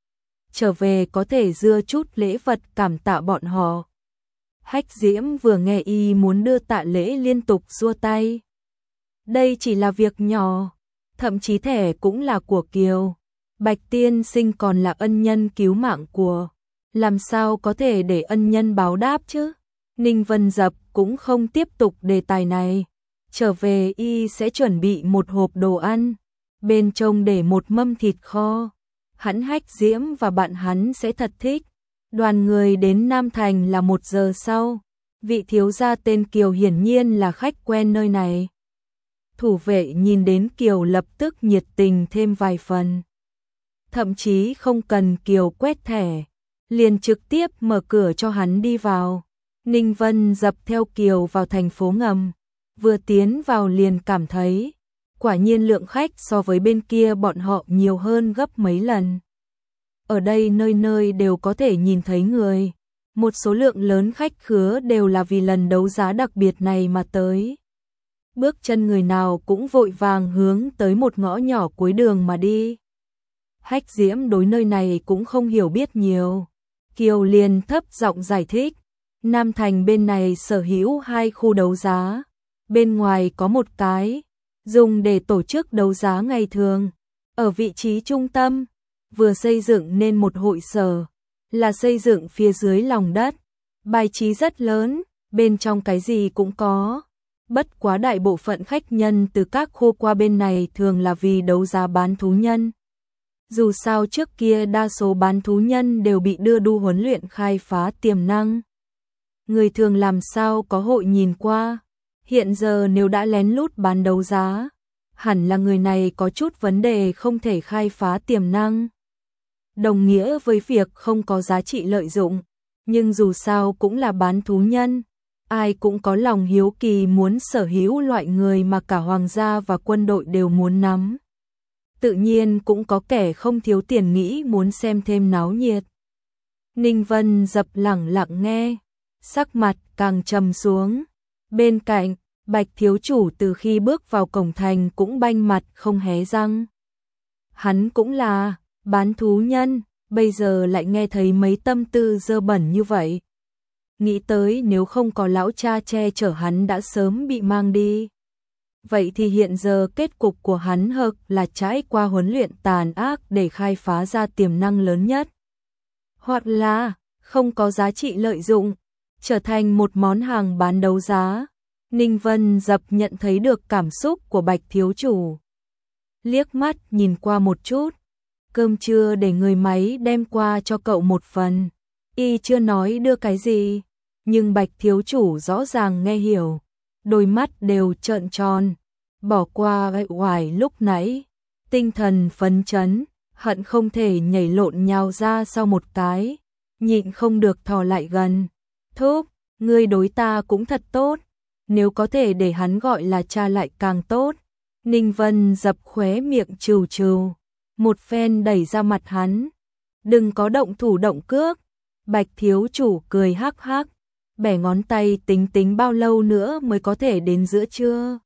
Trở về có thể dưa chút lễ vật cảm tạ bọn họ. Hách Diễm vừa nghe y muốn đưa tạ lễ liên tục xua tay. Đây chỉ là việc nhỏ, thậm chí thẻ cũng là của Kiều. Bạch tiên sinh còn là ân nhân cứu mạng của, làm sao có thể để ân nhân báo đáp chứ? Ninh Vân Dập cũng không tiếp tục đề tài này. Trở về y sẽ chuẩn bị một hộp đồ ăn, bên trong để một mâm thịt kho. Hắn Hách Diễm và bạn hắn sẽ thật thích. Đoàn người đến Nam Thành là một giờ sau. Vị thiếu gia tên Kiều hiển nhiên là khách quen nơi này. Thủ vệ nhìn đến Kiều lập tức nhiệt tình thêm vài phần. Thậm chí không cần Kiều quét thẻ, liền trực tiếp mở cửa cho hắn đi vào. Ninh Vân Dập theo Kiều vào thành phố ngầm, vừa tiến vào liền cảm thấy, quả nhiên lượng khách so với bên kia bọn họ nhiều hơn gấp mấy lần. Ở đây nơi nơi đều có thể nhìn thấy người, một số lượng lớn khách khứa đều là vì lần đấu giá đặc biệt này mà tới. Bước chân người nào cũng vội vàng hướng tới một ngõ nhỏ cuối đường mà đi. Hách Diễm đối nơi này cũng không hiểu biết nhiều. Kiều liền thấp giọng giải thích, Nam Thành bên này sở hữu hai khu đấu giá, bên ngoài có một cái, dùng để tổ chức đấu giá ngày thường. Ở vị trí trung tâm, vừa xây dựng nên một hội sở, là xây dựng phía dưới lòng đất, bài trí rất lớn, bên trong cái gì cũng có. Bất quá đại bộ phận khách nhân từ các khu qua bên này thường là vì đấu giá bán thú nhân. Dù sao trước kia đa số bán thú nhân đều bị đưa đu huấn luyện khai phá tiềm năng. Người thường làm sao có hội nhìn qua. Hiện giờ nếu đã lén lút bán đấu giá, hẳn là người này có chút vấn đề không thể khai phá tiềm năng. Đồng nghĩa với việc không có giá trị lợi dụng, nhưng dù sao cũng là bán thú nhân. Ai cũng có lòng hiếu kỳ muốn sở hữu loại người mà cả hoàng gia và quân đội đều muốn nắm. Tự nhiên cũng có kẻ không thiếu tiền nghĩ muốn xem thêm náo nhiệt. Ninh Vân Dập lẳng lặng nghe, sắc mặt càng trầm xuống. Bên cạnh, Bạch thiếu chủ từ khi bước vào cổng thành cũng banh mặt không hé răng. Hắn cũng là bán thú nhân, bây giờ lại nghe thấy mấy tâm tư dơ bẩn như vậy. Nghĩ tới nếu không có lão cha che chở hắn đã sớm bị mang đi. Vậy thì hiện giờ kết cục của hắn hực là trải qua huấn luyện tàn ác để khai phá ra tiềm năng lớn nhất. Hoặc là không có giá trị lợi dụng, trở thành một món hàng bán đấu giá. Ninh Vân Dập nhận thấy được cảm xúc của Bạch thiếu chủ. Liếc mắt nhìn qua một chút, cơm trưa để người máy đem qua cho cậu một phần. Y chưa nói đưa cái gì, nhưng Bạch thiếu chủ rõ ràng nghe hiểu, đôi mắt đều trợn tròn, bỏ qua gậy hoài lúc nãy, tinh thần phấn chấn, hận không thể nhảy lộn nhào ra sau một cái, nhịn không được thò lại gần. Thúc, ngươi đối ta cũng thật tốt, nếu có thể để hắn gọi là cha lại càng tốt. Ninh Vân Dập khóe miệng trừ trừ, một phen đẩy ra mặt hắn. Đừng có động thủ động cước. Bạch thiếu chủ cười hắc hắc, bẻ ngón tay tính tính bao lâu nữa mới có thể đến giữa trưa.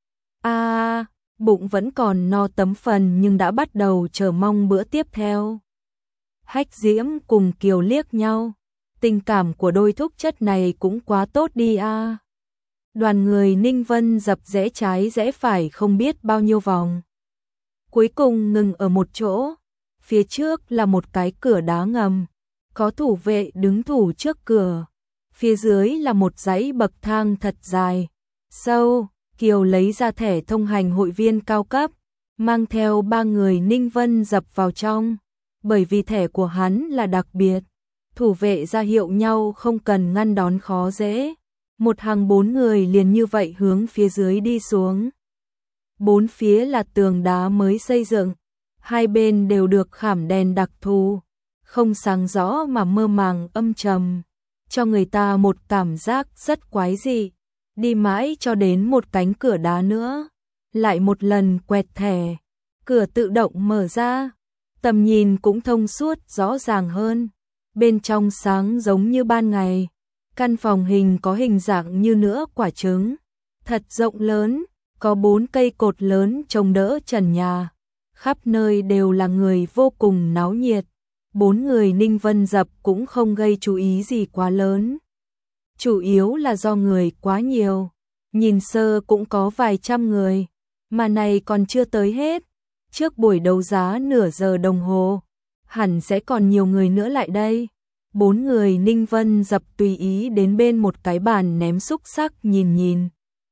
A, à, bụng vẫn còn no tấm phần nhưng đã bắt đầu chờ mong bữa tiếp theo. Hách Diễm cùng Kiều liếc nhau, tình cảm của đôi thúc chất này cũng quá tốt đi a. À. Đoàn người Ninh Vân Dập rẽ trái rẽ phải không biết bao nhiêu vòng. Cuối cùng ngừng ở một chỗ, phía trước là một cái cửa đá ngầm. Có thủ vệ đứng thủ trước cửa, phía dưới là một dãy bậc thang thật dài, sâu. Kiều lấy ra thẻ thông hành hội viên cao cấp, mang theo ba người Ninh Vân Dập vào trong, bởi vì thẻ của hắn là đặc biệt. Thủ vệ ra hiệu nhau không cần ngăn đón khó dễ, một hàng bốn người liền như vậy hướng phía dưới đi xuống. Bốn phía là tường đá mới xây dựng, hai bên đều được khảm đèn đặc thù. không sáng rõ mà mơ màng âm trầm, cho người ta một cảm giác rất quái dị. Đi mãi cho đến một cánh cửa đá nữa, lại một lần quẹt thẻ, cửa tự động mở ra, tầm nhìn cũng thông suốt rõ ràng hơn, bên trong sáng giống như ban ngày. Căn phòng hình có hình dạng như nửa quả trứng, thật rộng lớn, có bốn cây cột lớn chống đỡ trần nhà, khắp nơi đều là người vô cùng náo nhiệt. Bốn người Ninh Vân Dập cũng không gây chú ý gì quá lớn, chủ yếu là do người quá nhiều, nhìn sơ cũng có vài trăm người, mà này còn chưa tới hết, trước buổi đấu giá nửa giờ đồng hồ, hẳn sẽ còn nhiều người nữa lại đây. Bốn người Ninh Vân Dập tùy ý đến bên một cái bàn ném xúc xắc nhìn nhìn.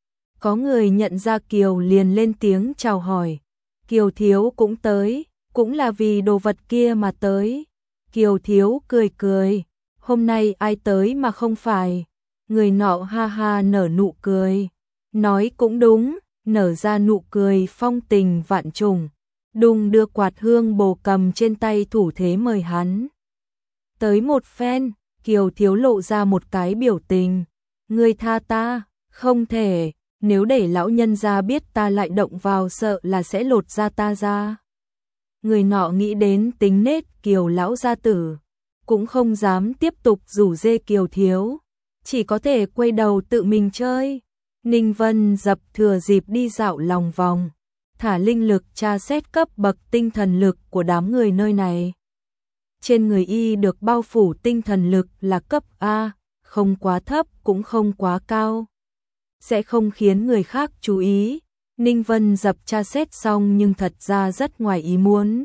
Có người nhận ra Kiều liền lên tiếng chào hỏi. Kiều thiếu cũng tới, cũng là vì đồ vật kia mà tới. Kiều thiếu cười cười, hôm nay ai tới mà không phải. Người nọ ha ha nở nụ cười, nói cũng đúng, nở ra nụ cười phong tình vạn trùng. Đùng đưa quạt hương bồ cầm trên tay thủ thế mời hắn tới một phen. Kiều thiếu lộ ra một cái biểu tình, ngươi tha ta, không thể, nếu để lão nhân gia biết ta lại động vào sợ là sẽ lột da ta ra. Người nọ nghĩ đến tính nết Kiều lão gia tử, cũng không dám tiếp tục rủ dê Kiều thiếu, chỉ có thể quay đầu tự mình chơi. Ninh Vân Dập thừa dịp đi dạo lòng vòng, thả linh lực tra xét cấp bậc tinh thần lực của đám người nơi này. Trên người y được bao phủ tinh thần lực là cấp A, không quá thấp cũng không quá cao, sẽ không khiến người khác chú ý. Ninh Vân Dập tra xét xong nhưng thật ra rất ngoài ý muốn.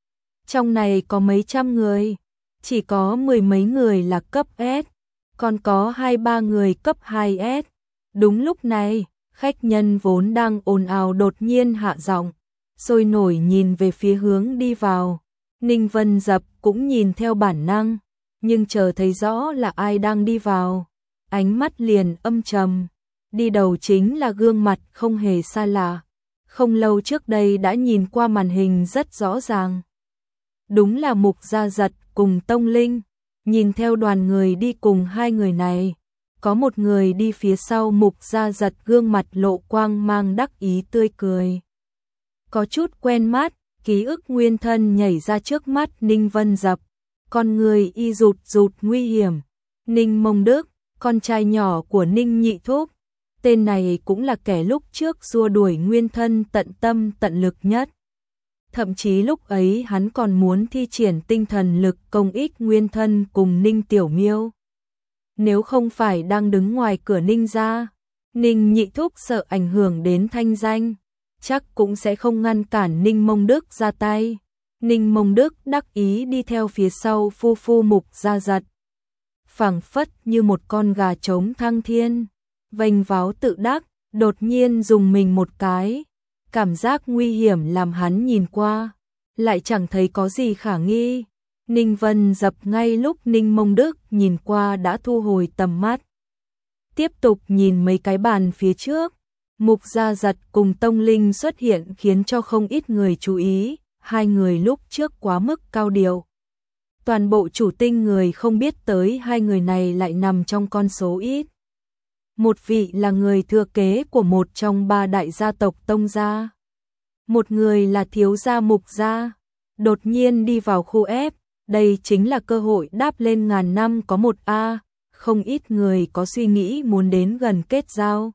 Trong này có mấy trăm người, chỉ có mười mấy người là cấp S, còn có hai ba người cấp hai S. Đúng lúc này, khách nhân vốn đang ồn ào đột nhiên hạ giọng, sôi nổi nhìn về phía hướng đi vào. Ninh Vân Dập cũng nhìn theo bản năng, nhưng chờ thấy rõ là ai đang đi vào, ánh mắt liền âm trầm. Đi đầu chính là gương mặt không hề xa lạ, không lâu trước đây đã nhìn qua màn hình rất rõ ràng. Đúng là Mục Gia Giật cùng Tông Linh. Nhìn theo đoàn người đi cùng hai người này, có một người đi phía sau Mục Gia Giật, gương mặt lộ quang mang đắc ý tươi cười. Có chút quen mắt, ký ức nguyên thân nhảy ra trước mắt Ninh Vân Dập, con người y rụt rụt nguy hiểm. Ninh Mông Đức, con trai nhỏ của Ninh Nhị Thúc, tên này cũng là kẻ lúc trước xua đuổi nguyên thân tận tâm tận lực nhất. Thậm chí lúc ấy hắn còn muốn thi triển tinh thần lực công ích nguyên thân cùng Ninh Tiểu Miêu. Nếu không phải đang đứng ngoài cửa Ninh gia, Ninh Nhị Thúc sợ ảnh hưởng đến thanh danh, chắc cũng sẽ không ngăn cản Ninh Mông Đức ra tay. Ninh Mông Đức đắc ý đi theo phía sau phu phu Mục Gia Giật, phảng phất như một con gà trống thăng thiên, vênh váo tự đắc, đột nhiên dùng mình một cái. Cảm giác nguy hiểm làm hắn nhìn qua, lại chẳng thấy có gì khả nghi. Ninh Vân Dập ngay lúc Ninh Mông Đức nhìn qua đã thu hồi tầm mắt, tiếp tục nhìn mấy cái bàn phía trước. Mục Gia Giật cùng Tông Linh xuất hiện khiến cho không ít người chú ý, hai người lúc trước quá mức cao điệu. Toàn bộ chủ tinh người không biết tới hai người này lại nằm trong con số ít. Một vị là người thừa kế của một trong ba đại gia tộc Tông gia, một người là thiếu gia Mục gia. Đột nhiên đi vào khu ép, đây chính là cơ hội đáp lên ngàn năm có một A, không ít người có suy nghĩ muốn đến gần kết giao.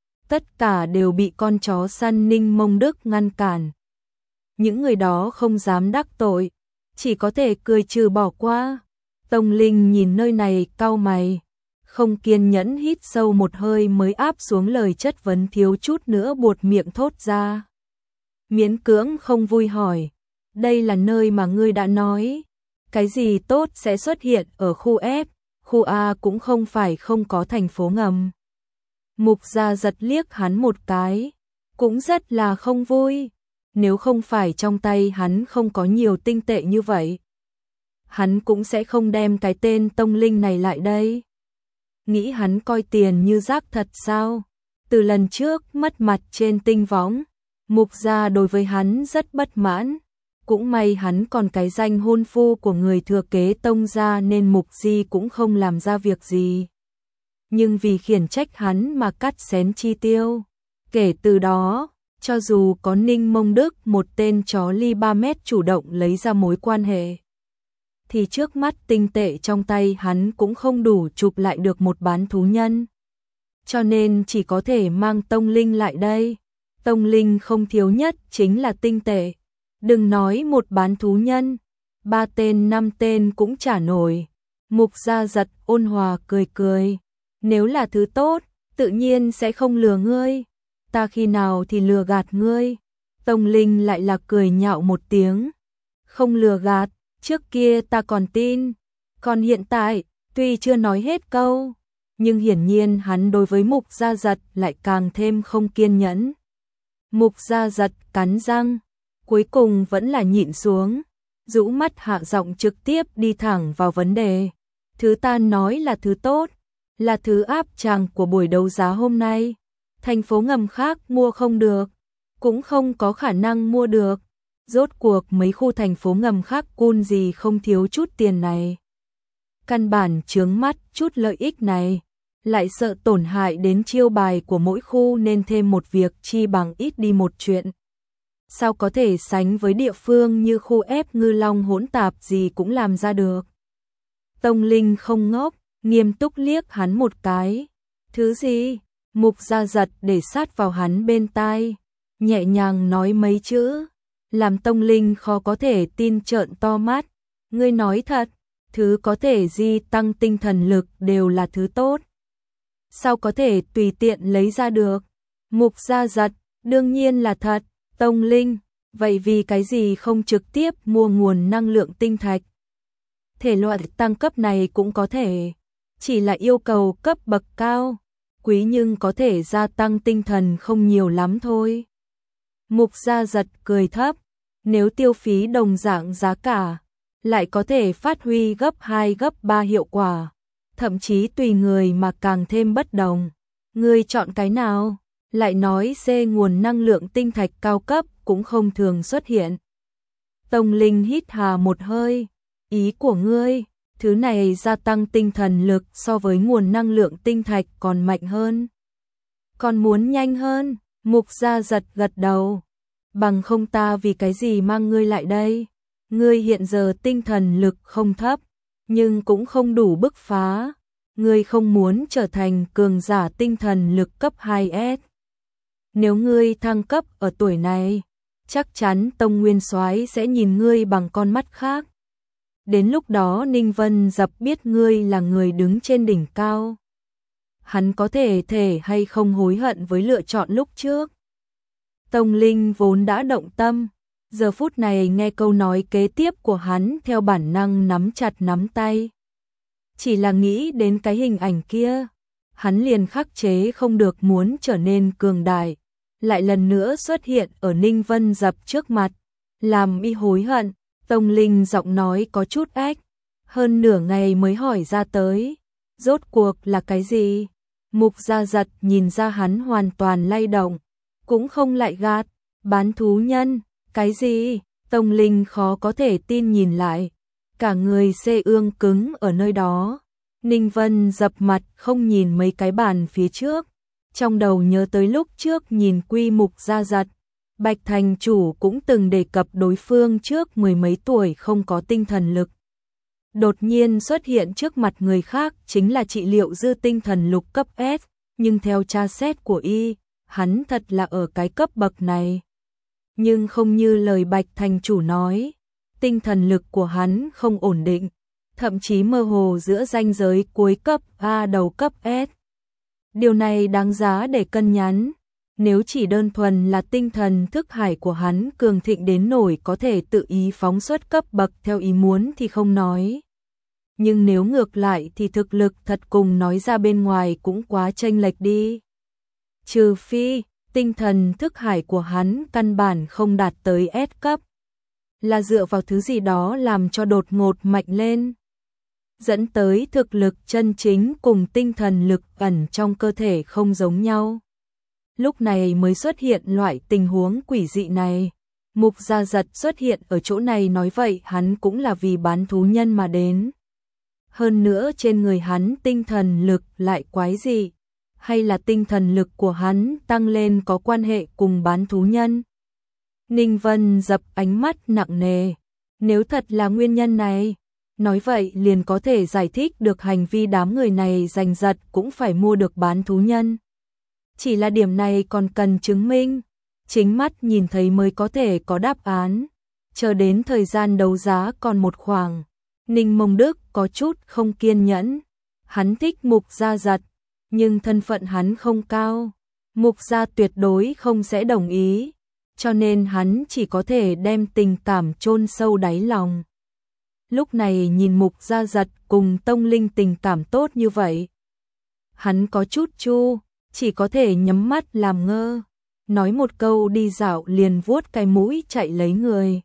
Tất cả đều bị con chó săn Ninh Mông Đức ngăn cản. Những người đó không dám đắc tội, chỉ có thể cười trừ bỏ qua. Tông Linh nhìn nơi này cau mày, không kiên nhẫn hít sâu một hơi mới áp xuống lời chất vấn thiếu chút nữa buột miệng thốt ra. Miễn cưỡng không vui hỏi, đây là nơi mà ngươi đã nói, cái gì tốt sẽ xuất hiện ở khu F, khu A cũng không phải không có thành phố ngầm. Mục Gia Giật liếc hắn một cái, cũng rất là không vui, nếu không phải trong tay hắn không có nhiều tinh tệ như vậy, hắn cũng sẽ không đem cái tên Tông Linh này lại đây. Nghĩ hắn coi tiền như rác thật sao? Từ lần trước mất mặt trên tinh võng, Mục gia đối với hắn rất bất mãn, Cũng may hắn còn cái danh hôn phu của người thừa kế Tông gia nên Mục Di cũng không làm ra việc gì. Nhưng vì khiển trách hắn mà cắt xén chi tiêu. Kể từ đó, cho dù có Ninh Mông Đức, một tên chó ly ba mét chủ động lấy ra mối quan hệ, thì trước mắt tinh tệ trong tay hắn cũng không đủ chụp lại được một bán thú nhân. Cho nên chỉ có thể mang Tông Linh lại đây. Tông Linh không thiếu nhất chính là tinh tệ. Đừng nói một bán thú nhân, ba tên năm tên cũng trả nổi. Mục Gia Giật ôn hòa cười cười. Nếu là thứ tốt, tự nhiên sẽ không lừa ngươi. Ta khi nào thì lừa gạt ngươi? Tông Linh lại là cười nhạo một tiếng. Không lừa gạt, trước kia ta còn tin. Còn hiện tại, tuy chưa nói hết câu, nhưng hiển nhiên hắn đối với Mục Gia Giật lại càng thêm không kiên nhẫn. Mục Gia Giật cắn răng, cuối cùng vẫn là nhịn xuống, rũ mắt hạ giọng trực tiếp đi thẳng vào vấn đề. Thứ ta nói là thứ tốt, là thứ áp tràng của buổi đấu giá hôm nay. Thành phố ngầm khác mua không được, cũng không có khả năng mua được. Rốt cuộc mấy khu thành phố ngầm khác cun gì không thiếu chút tiền này. Căn bản chướng mắt chút lợi ích này, lại sợ tổn hại đến chiêu bài của mỗi khu nên thêm một việc chi bằng ít đi một chuyện. Sao có thể sánh với địa phương như khu ép Ngư Long hỗn tạp gì cũng làm ra được. Tông Linh không ngốc, nghiêm túc liếc hắn một cái. Thứ gì? Mục Gia Giật để sát vào hắn bên tai, nhẹ nhàng nói mấy chữ, làm Tông Linh khó có thể tin trợn to mắt. Ngươi nói thật, thứ có thể di tăng tinh thần lực đều là thứ tốt. Sao có thể tùy tiện lấy ra được? Mục Gia Giật, đương nhiên là thật. Tông Linh, vậy vì cái gì không trực tiếp mua nguồn năng lượng tinh thạch? Thể loại tăng cấp này cũng có thể, chỉ là yêu cầu cấp bậc cao, quý nhưng có thể gia tăng tinh thần không nhiều lắm thôi. Mục Gia Giật cười thấp, nếu tiêu phí đồng dạng giá cả, lại có thể phát huy gấp hai gấp ba hiệu quả, thậm chí tùy người mà càng thêm bất đồng. Ngươi chọn cái nào? Lại nói C nguồn năng lượng tinh thạch cao cấp cũng không thường xuất hiện. Tông Linh hít hà một hơi, ý của ngươi, thứ này gia tăng tinh thần lực so với nguồn năng lượng tinh thạch còn mạnh hơn. Còn muốn nhanh hơn? Mục Gia Giật gật đầu. Bằng không ta vì cái gì mang ngươi lại đây? Ngươi hiện giờ tinh thần lực không thấp, nhưng cũng không đủ bứt phá. Ngươi không muốn trở thành cường giả tinh thần lực cấp hai S. Nếu ngươi thăng cấp ở tuổi này, chắc chắn Tông Nguyên Soái sẽ nhìn ngươi bằng con mắt khác. Đến lúc đó Ninh Vân Dập biết ngươi là người đứng trên đỉnh cao. Hắn có thể thể hay không hối hận với lựa chọn lúc trước. Tông Linh vốn đã động tâm, giờ phút này nghe câu nói kế tiếp của hắn theo bản năng nắm chặt nắm tay. Chỉ là nghĩ đến cái hình ảnh kia, hắn liền khắc chế không được muốn trở nên cường đại, lại lần nữa xuất hiện ở Ninh Vân Dập trước mặt, làm y hối hận. Tông Linh giọng nói có chút ách, hơn nửa ngày mới hỏi ra tới, rốt cuộc là cái gì? Mục Gia Giật nhìn ra hắn hoàn toàn lay động, cũng không lại gạt, bán thú nhân, cái gì? Tông Linh khó có thể tin nhìn lại, cả người xê ương cứng ở nơi đó. Ninh Vân Dập mặt không nhìn mấy cái bàn phía trước, trong đầu nhớ tới lúc trước nhìn quy Mục Gia Giật. Bạch thành chủ cũng từng đề cập đối phương trước mười mấy tuổi không có tinh thần lực. Đột nhiên xuất hiện trước mặt người khác chính là trị liệu dư tinh thần lục cấp S, nhưng theo tra xét của y, hắn thật là ở cái cấp bậc này. Nhưng không như lời Bạch thành chủ nói, tinh thần lực của hắn không ổn định, thậm chí mơ hồ giữa ranh giới cuối cấp A đầu cấp S. Điều này đáng giá để cân nhắc. Nếu chỉ đơn thuần là tinh thần thức hải của hắn cường thịnh đến nổi có thể tự ý phóng xuất cấp bậc theo ý muốn thì không nói. Nhưng nếu ngược lại thì thực lực thật cùng nói ra bên ngoài cũng quá chênh lệch đi. Trừ phi, tinh thần thức hải của hắn căn bản không đạt tới S cấp. Là dựa vào thứ gì đó làm cho đột ngột mạnh lên. Dẫn tới thực lực chân chính cùng tinh thần lực ẩn trong cơ thể không giống nhau. Lúc này mới xuất hiện loại tình huống quỷ dị này. Mục Gia Giật xuất hiện ở chỗ này nói vậy hắn cũng là vì bán thú nhân mà đến. Hơn nữa trên người hắn tinh thần lực lại quái dị, hay là tinh thần lực của hắn tăng lên có quan hệ cùng bán thú nhân? Ninh Vân dập ánh mắt nặng nề, nếu thật là nguyên nhân này, nói vậy liền có thể giải thích được hành vi đám người này giành giật cũng phải mua được bán thú nhân. Chỉ là điểm này còn cần chứng minh, chính mắt nhìn thấy mới có thể có đáp án. Chờ đến thời gian đấu giá còn một khoảng, Ninh Mông Đức có chút không kiên nhẫn. Hắn thích Mục Gia Giật, nhưng thân phận hắn không cao, Mục Gia tuyệt đối không sẽ đồng ý, cho nên hắn chỉ có thể đem tình cảm chôn sâu đáy lòng. Lúc này nhìn Mục Gia Giật cùng Tông Linh tình cảm tốt như vậy, hắn có chút chu, chỉ có thể nhắm mắt làm ngơ, nói một câu đi dạo liền vuốt cái mũi chạy lấy người.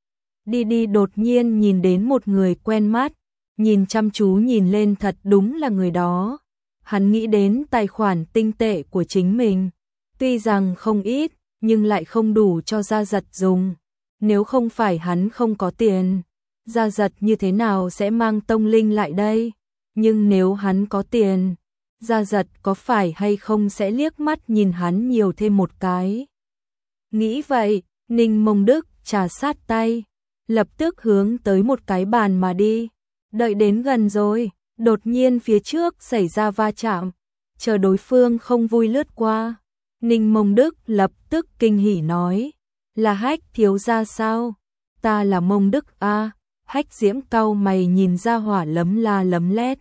Đi đi đột nhiên nhìn đến một người quen mắt, nhìn chăm chú nhìn lên thật đúng là người đó. Hắn nghĩ đến tài khoản tinh tệ của chính mình, tuy rằng không ít, nhưng lại không đủ cho Gia Giật dùng. Nếu không phải hắn không có tiền, Gia Giật như thế nào sẽ mang Tông Linh lại đây? Nhưng nếu hắn có tiền, Gia Giật có phải hay không sẽ liếc mắt nhìn hắn nhiều thêm một cái? Nghĩ vậy, Ninh Mông Đức trà sát tay, lập tức hướng tới một cái bàn mà đi. Đợi đến gần rồi, đột nhiên phía trước xảy ra va chạm, chờ đối phương không vui lướt qua. Ninh Mông Đức lập tức kinh hỉ nói, là Hách thiếu gia sao? Ta là Mông Đức a. Hách Diễm cau mày nhìn ra hỏa lấm la lấm lét.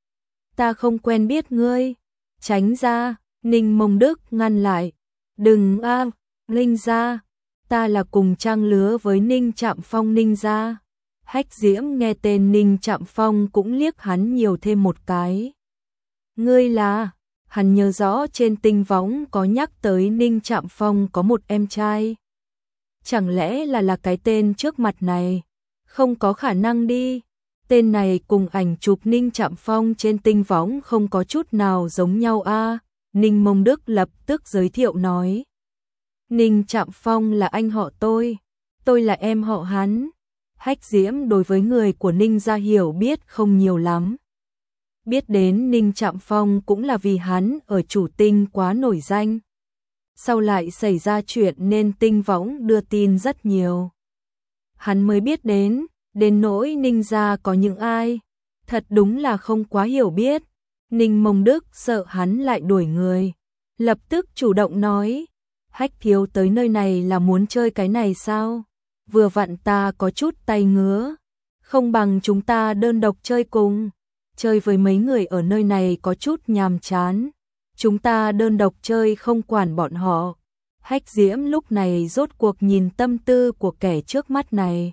Ta không quen biết ngươi, tránh ra. Ninh Mông Đức ngăn lại, đừng a, Linh gia, ta là cùng trang lứa với Ninh Trạm Phong Ninh gia. Hách Diễm nghe tên Ninh Trạm Phong cũng liếc hắn nhiều thêm một cái. Ngươi là? Hắn nhớ rõ trên tinh võng có nhắc tới Ninh Trạm Phong có một em trai. Chẳng lẽ là là cái tên trước mặt này? Không có khả năng đi. Tên này cùng ảnh chụp Ninh Trạm Phong trên tinh võng không có chút nào giống nhau a. Ninh Mông Đức lập tức giới thiệu nói. Ninh Trạm Phong là anh họ tôi, tôi là em họ hắn. Hách Diễm đối với người của Ninh gia hiểu biết không nhiều lắm. Biết đến Ninh Trạm Phong cũng là vì hắn ở chủ tinh quá nổi danh. Sau lại xảy ra chuyện nên tinh võng đưa tin rất nhiều. Hắn mới biết đến, đến nỗi Ninh gia có những ai, thật đúng là không quá hiểu biết. Ninh Mông Đức sợ hắn lại đuổi người, lập tức chủ động nói, Hách thiếu tới nơi này là muốn chơi cái này sao? Vừa vặn ta có chút tay ngứa, không bằng chúng ta đơn độc chơi cùng. Chơi với mấy người ở nơi này có chút nhàm chán, chúng ta đơn độc chơi không quản bọn họ. Hách Diễm lúc này rốt cuộc nhìn tâm tư của kẻ trước mắt này.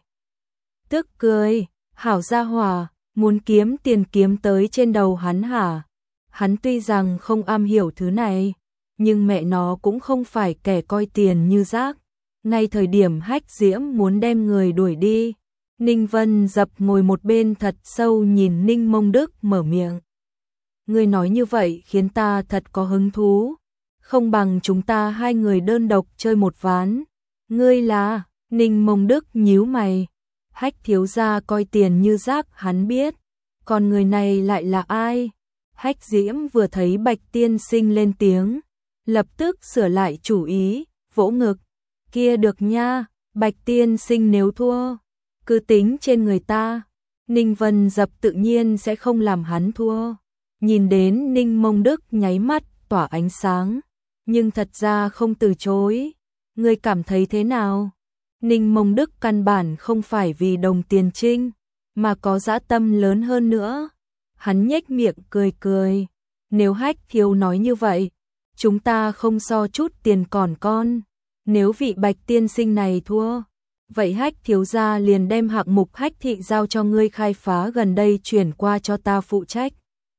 Tức cười, hảo gia hỏa, muốn kiếm tiền kiếm tới trên đầu hắn hả? Hắn tuy rằng không am hiểu thứ này, nhưng mẹ nó cũng không phải kẻ coi tiền như rác. Ngay thời điểm Hách Diễm muốn đem người đuổi đi, Ninh Vân dập ngồi một bên thật sâu nhìn Ninh Mông Đức mở miệng. Ngươi nói như vậy khiến ta thật có hứng thú, không bằng chúng ta hai người đơn độc chơi một ván. Ngươi là? Ninh Mông Đức nhíu mày. Hách thiếu gia coi tiền như rác hắn biết, còn người này lại là ai? Hách Diễm vừa thấy Bạch tiên sinh lên tiếng, lập tức sửa lại chủ ý, vỗ ngực. Kia được nha, Bạch tiên sinh nếu thua, cứ tính trên người ta. Ninh Vân dập tự nhiên sẽ không làm hắn thua. Nhìn đến Ninh Mông Đức nháy mắt tỏa ánh sáng, nhưng thật ra không từ chối. Ngươi cảm thấy thế nào? Ninh Mông Đức căn bản không phải vì đồng tiền trinh, mà có dã tâm lớn hơn nữa. Hắn nhếch miệng cười cười. Nếu Hách thiếu nói như vậy, chúng ta không so chút tiền còn con. Nếu vị Bạch tiên sinh này thua, vậy Hách thiếu gia liền đem hạng mục Hách thị giao cho ngươi khai phá gần đây chuyển qua cho ta phụ trách.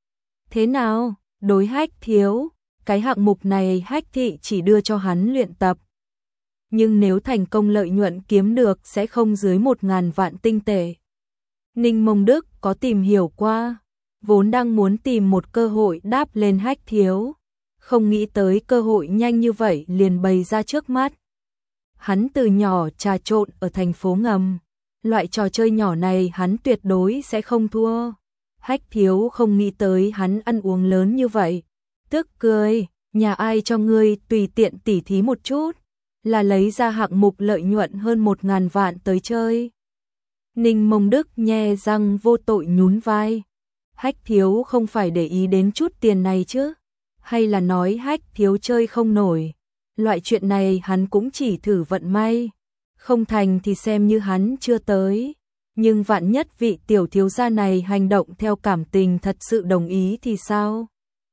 Thế nào? Đối Hách thiếu, cái hạng mục này Hách thị chỉ đưa cho hắn luyện tập. Nhưng nếu thành công lợi nhuận kiếm được sẽ không dưới một ngàn vạn tinh tệ. Ninh Mông Đức có tìm hiểu qua, vốn đang muốn tìm một cơ hội đáp lên Hách thiếu, không nghĩ tới cơ hội nhanh như vậy liền bày ra trước mắt. Hắn từ nhỏ trà trộn ở thành phố ngầm, loại trò chơi nhỏ này hắn tuyệt đối sẽ không thua. Hách Thiếu không nghĩ tới hắn ăn uống lớn như vậy, tức cười, nhà ai cho ngươi tùy tiện tỉ thí một chút, là lấy ra hạng mục lợi nhuận hơn một ngàn vạn tới chơi. Ninh Mông Đức nhe răng vô tội nhún vai. Hách Thiếu không phải để ý đến chút tiền này chứ, hay là nói Hách Thiếu chơi không nổi. Loại chuyện này hắn cũng chỉ thử vận may, không thành thì xem như hắn chưa tới. Nhưng vạn nhất vị tiểu thiếu gia này hành động theo cảm tình thật sự đồng ý thì sao?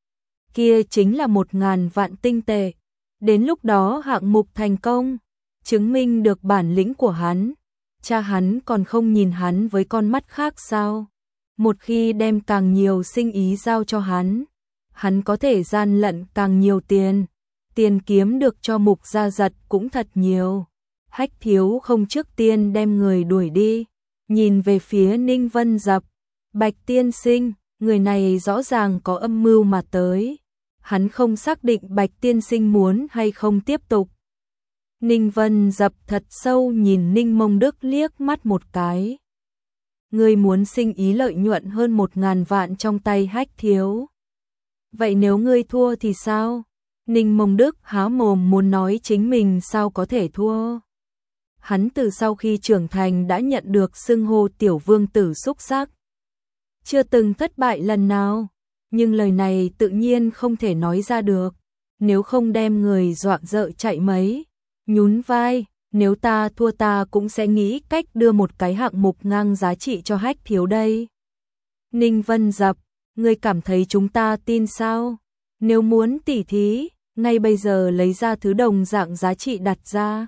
Kia chính là một ngàn vạn tinh tệ. Đến lúc đó hạng mục thành công, chứng minh được bản lĩnh của hắn, cha hắn còn không nhìn hắn với con mắt khác sao? Một khi đem càng nhiều sinh ý giao cho hắn, hắn có thể gian lận càng nhiều tiền, tiền kiếm được cho Mục Gia Giật cũng thật nhiều. Hách Thiếu không trước tiên đem người đuổi đi, nhìn về phía Ninh Vân Dập, Bạch tiên sinh, người này rõ ràng có âm mưu mà tới. Hắn không xác định Bạch tiên sinh muốn hay không tiếp tục. Ninh Vân Dập thật sâu nhìn Ninh Mông Đức liếc mắt một cái. Ngươi muốn sinh ý lợi nhuận hơn một ngàn vạn trong tay Hách Thiếu. Vậy nếu ngươi thua thì sao? Ninh Mông Đức há mồm muốn nói chính mình sao có thể thua. Hắn từ sau khi trưởng thành đã nhận được xưng hô tiểu vương tử xúc sắc, chưa từng thất bại lần nào, nhưng lời này tự nhiên không thể nói ra được, nếu không đem người dọa dợ chạy mấy. Nhún vai, nếu ta thua ta cũng sẽ nghĩ cách đưa một cái hạng mục ngang giá trị cho Hách Thiếu đây. Ninh Vân Dập, ngươi cảm thấy chúng ta tin sao? Nếu muốn tỉ thí, ngay bây giờ lấy ra thứ đồng dạng giá trị đặt ra.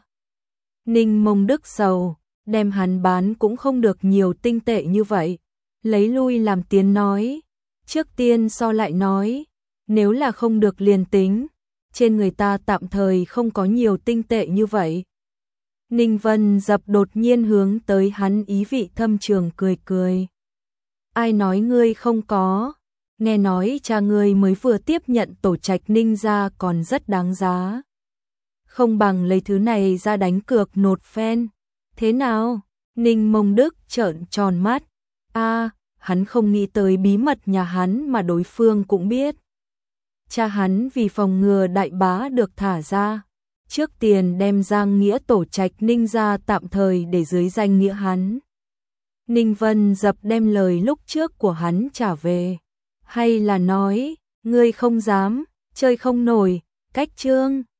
Ninh Mông Đức sầu, đem hắn bán cũng không được nhiều tinh tệ như vậy. Lấy lui làm tiến nói, trước tiên so lại nói, nếu là không được liền tính, trên người ta tạm thời không có nhiều tinh tệ như vậy. Ninh Vân Dập đột nhiên hướng tới hắn ý vị thâm trường cười cười. Ai nói ngươi không có, nghe nói cha ngươi mới vừa tiếp nhận tổ trạch Ninh gia còn rất đáng giá. Không bằng lấy thứ này ra đánh cược nột phen. Thế nào? Ninh Mông Đức trợn tròn mắt. A, hắn không nghĩ tới bí mật nhà hắn mà đối phương cũng biết. Cha hắn vì phòng ngừa đại bá được thả ra, trước tiền đem Giang Nghĩa tổ trạch Ninh gia tạm thời để dưới danh nghĩa hắn. Ninh Vân Dập đem lời lúc trước của hắn trả về. Hay là nói, ngươi không dám, chơi không nổi, cách chương.